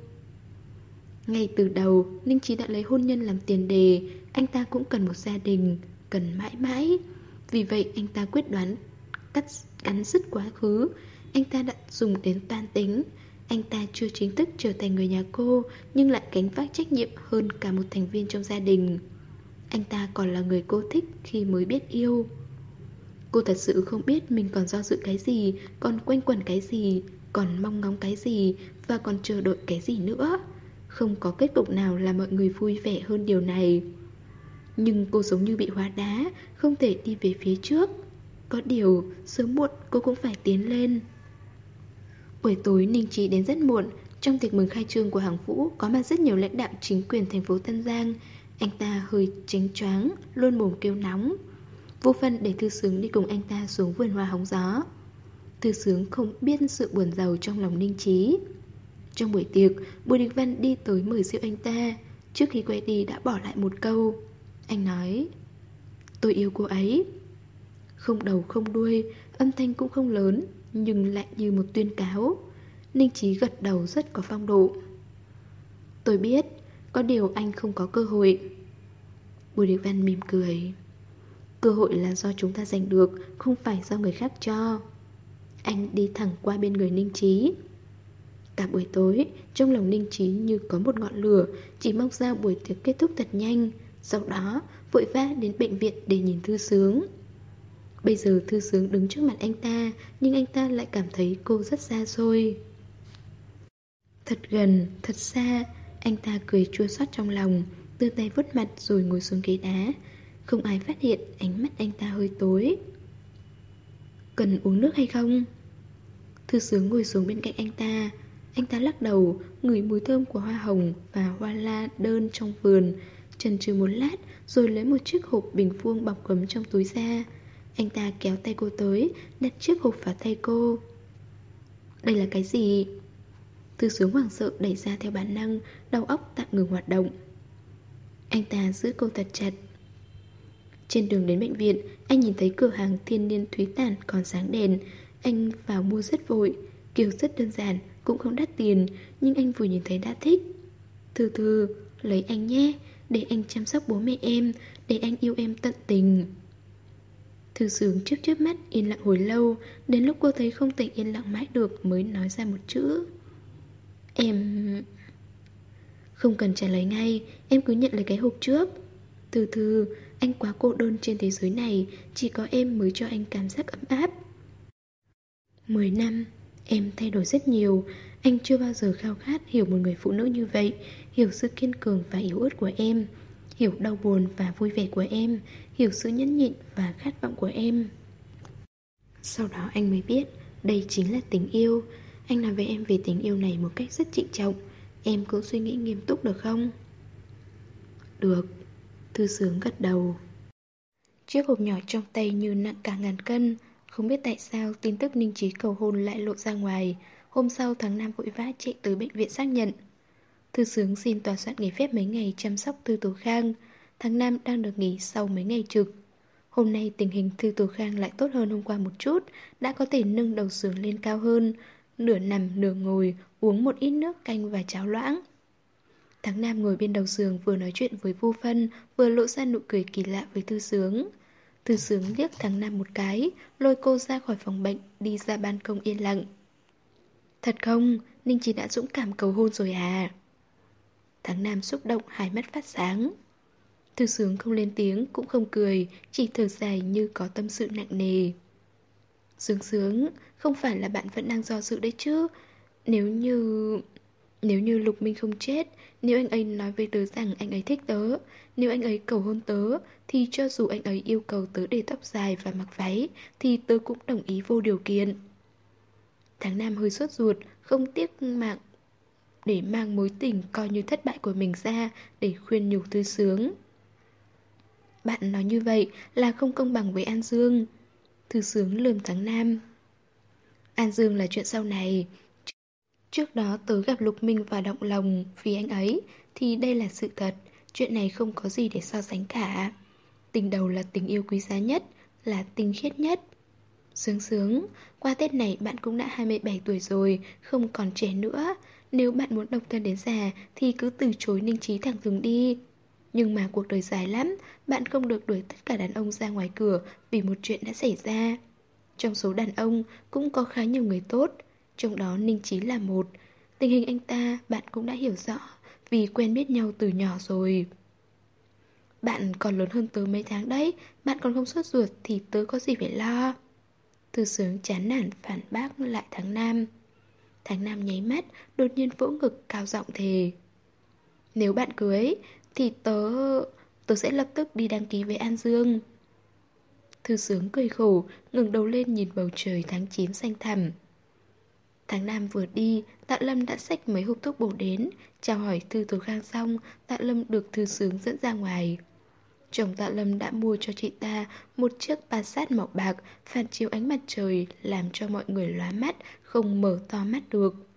Ngay từ đầu, Ninh Trí đã lấy hôn nhân làm tiền đề, anh ta cũng cần một gia đình, cần mãi mãi. Vì vậy anh ta quyết đoán cắt cắn dứt quá khứ. Anh ta đã dùng đến toan tính. Anh ta chưa chính thức trở thành người nhà cô, nhưng lại gánh vác trách nhiệm hơn cả một thành viên trong gia đình. Anh ta còn là người cô thích khi mới biết yêu. Cô thật sự không biết mình còn do dự cái gì, còn quanh quẩn cái gì, còn mong ngóng cái gì, và còn chờ đợi cái gì nữa. Không có kết cục nào làm mọi người vui vẻ hơn điều này. Nhưng cô giống như bị hóa đá, không thể đi về phía trước. Có điều, sớm muộn cô cũng phải tiến lên. Buổi tối Ninh Trí đến rất muộn. Trong tiệc mừng khai trương của Hàng Vũ có mặt rất nhiều lãnh đạo chính quyền thành phố Tân Giang. Anh ta hơi chánh choáng, luôn mồm kêu nóng. Vô Phân để Thư Sướng đi cùng anh ta xuống vườn hoa hóng gió. Thư Sướng không biết sự buồn rầu trong lòng Ninh Trí. Trong buổi tiệc, Bùi Đình Văn đi tới mời rượu anh ta. Trước khi quay đi đã bỏ lại một câu. Anh nói: tôi yêu cô ấy. Không đầu không đuôi, âm thanh cũng không lớn, nhưng lại như một tuyên cáo. Ninh Trí gật đầu rất có phong độ. Tôi biết, có điều anh không có cơ hội. Bùi Đình Văn mỉm cười. Cơ hội là do chúng ta giành được, không phải do người khác cho. Anh đi thẳng qua bên người Ninh Trí. Cả buổi tối, trong lòng Ninh Trí như có một ngọn lửa, chỉ mong sao buổi tiệc kết thúc thật nhanh. Sau đó, vội vã đến bệnh viện để nhìn Thư Sướng. Bây giờ Thư Sướng đứng trước mặt anh ta, nhưng anh ta lại cảm thấy cô rất xa xôi. Thật gần, thật xa. Anh ta cười chua xót trong lòng, đưa tay vuốt mặt rồi ngồi xuống ghế đá. Không ai phát hiện ánh mắt anh ta hơi tối. Cần uống nước hay không? Thư Sướng ngồi xuống bên cạnh anh ta. Anh ta lắc đầu, ngửi mùi thơm của hoa hồng và hoa la đơn trong vườn, chần chừ một lát rồi lấy một chiếc hộp bình phương bọc gấm trong túi ra. Anh ta kéo tay cô tới, đặt chiếc hộp vào tay cô. Đây là cái gì? Thư Sướng hoảng sợ đẩy ra theo bản năng, đầu óc tạm ngừng hoạt động. Anh ta giữ cô thật chặt. Trên đường đến bệnh viện, anh nhìn thấy cửa hàng Thiên Niên Thúy Tản còn sáng đèn. Anh vào mua rất vội. Kiểu rất đơn giản, cũng không đắt tiền, nhưng anh vừa nhìn thấy đã thích. Thư Thư, lấy anh nhé, để anh chăm sóc bố mẹ em, để anh yêu em tận tình. Thư Sướng chớp chớp mắt, yên lặng hồi lâu. Đến lúc cô thấy không thể yên lặng mãi được mới nói ra một chữ. Em... Không cần trả lời ngay, em cứ nhận lấy cái hộp trước. Thư Thư, anh quá cô đơn trên thế giới này, chỉ có em mới cho anh cảm giác ấm áp. Mười năm, em thay đổi rất nhiều. Anh chưa bao giờ khao khát hiểu một người phụ nữ như vậy, hiểu sự kiên cường và yếu ớt của em, hiểu đau buồn và vui vẻ của em, hiểu sự nhẫn nhịn và khát vọng của em. Sau đó anh mới biết đây chính là tình yêu. Anh nói với em về tình yêu này một cách rất trịnh trọng. Em cũng suy nghĩ nghiêm túc được không? Được. Thư Sướng gật đầu. Chiếc hộp nhỏ trong tay như nặng cả ngàn cân. Không biết tại sao tin tức Ninh Chí cầu hôn lại lộ ra ngoài. Hôm sau tháng Nam vội vã chạy tới bệnh viện xác nhận. Thư Sướng xin tòa soạn nghỉ phép mấy ngày chăm sóc Thư Tố Khang. Tháng Nam đang được nghỉ sau mấy ngày trực. Hôm nay tình hình Thư Tố Khang lại tốt hơn hôm qua một chút, đã có thể nâng đầu giường lên cao hơn, nửa nằm nửa ngồi, uống một ít nước canh và cháo loãng. Tháng Nam ngồi bên đầu giường vừa nói chuyện với Vu Phân, vừa lộ ra nụ cười kỳ lạ với Thư Sướng. Thư Sướng liếc Tháng Nam một cái, lôi cô ra khỏi phòng bệnh, đi ra ban công yên lặng. Thật không? Ninh Chí đã dũng cảm cầu hôn rồi à? Tháng Nam xúc động, hai mắt phát sáng. Thư Sướng không lên tiếng, cũng không cười, chỉ thở dài như có tâm sự nặng nề. Sướng Sướng, không phải là bạn vẫn đang do dự đấy chứ? Nếu như... Nếu như Lục Minh không chết, nếu anh ấy nói với tớ rằng anh ấy thích tớ, nếu anh ấy cầu hôn tớ, thì cho dù anh ấy yêu cầu tớ để tóc dài và mặc váy, thì tớ cũng đồng ý vô điều kiện. Tháng Nam hơi sốt ruột, không tiếc mạng để mang mối tình coi như thất bại của mình ra để khuyên nhủ Thư Sướng. Bạn nói như vậy là không công bằng với An Dương. Thư Sướng lườm Tháng Nam. An Dương là chuyện sau này. Trước đó tớ gặp Lục Minh và động lòng vì anh ấy, thì đây là sự thật. Chuyện này không có gì để so sánh cả. Tình đầu là tình yêu quý giá nhất, là tinh khiết nhất. Sướng Sướng, qua Tết này bạn cũng đã hai mươi bảy tuổi rồi, không còn trẻ nữa. Nếu bạn muốn độc thân đến già thì cứ từ chối Ninh Chí thẳng thừng đi. Nhưng mà cuộc đời dài lắm, bạn không được đuổi tất cả đàn ông ra ngoài cửa vì một chuyện đã xảy ra. Trong số đàn ông cũng có khá nhiều người tốt, trong đó Ninh Chí là một. Tình hình anh ta bạn cũng đã hiểu rõ vì quen biết nhau từ nhỏ rồi. Bạn còn lớn hơn tớ mấy tháng đấy, bạn còn không sốt ruột thì tớ có gì phải lo. Thư Sướng chán nản phản bác lại Tháng Nam. Tháng Nam nháy mắt, đột nhiên vỗ ngực cao giọng thề. Nếu bạn cưới thì tớ... tớ sẽ lập tức đi đăng ký với An Dương. Thư Sướng cười khổ, ngẩng đầu lên nhìn bầu trời tháng chín xanh thẳm. Tháng Nam vừa đi, Tạ Lâm đã xách mấy hộp thuốc bổ đến. Chào hỏi Thư Tố Khang xong, Tạ Lâm được Thư Sướng dẫn ra ngoài. Chồng Tạ Lâm đã mua cho chị ta một chiếc Passat màu bạc phản chiếu ánh mặt trời, làm cho mọi người lóa mắt, không mở to mắt được.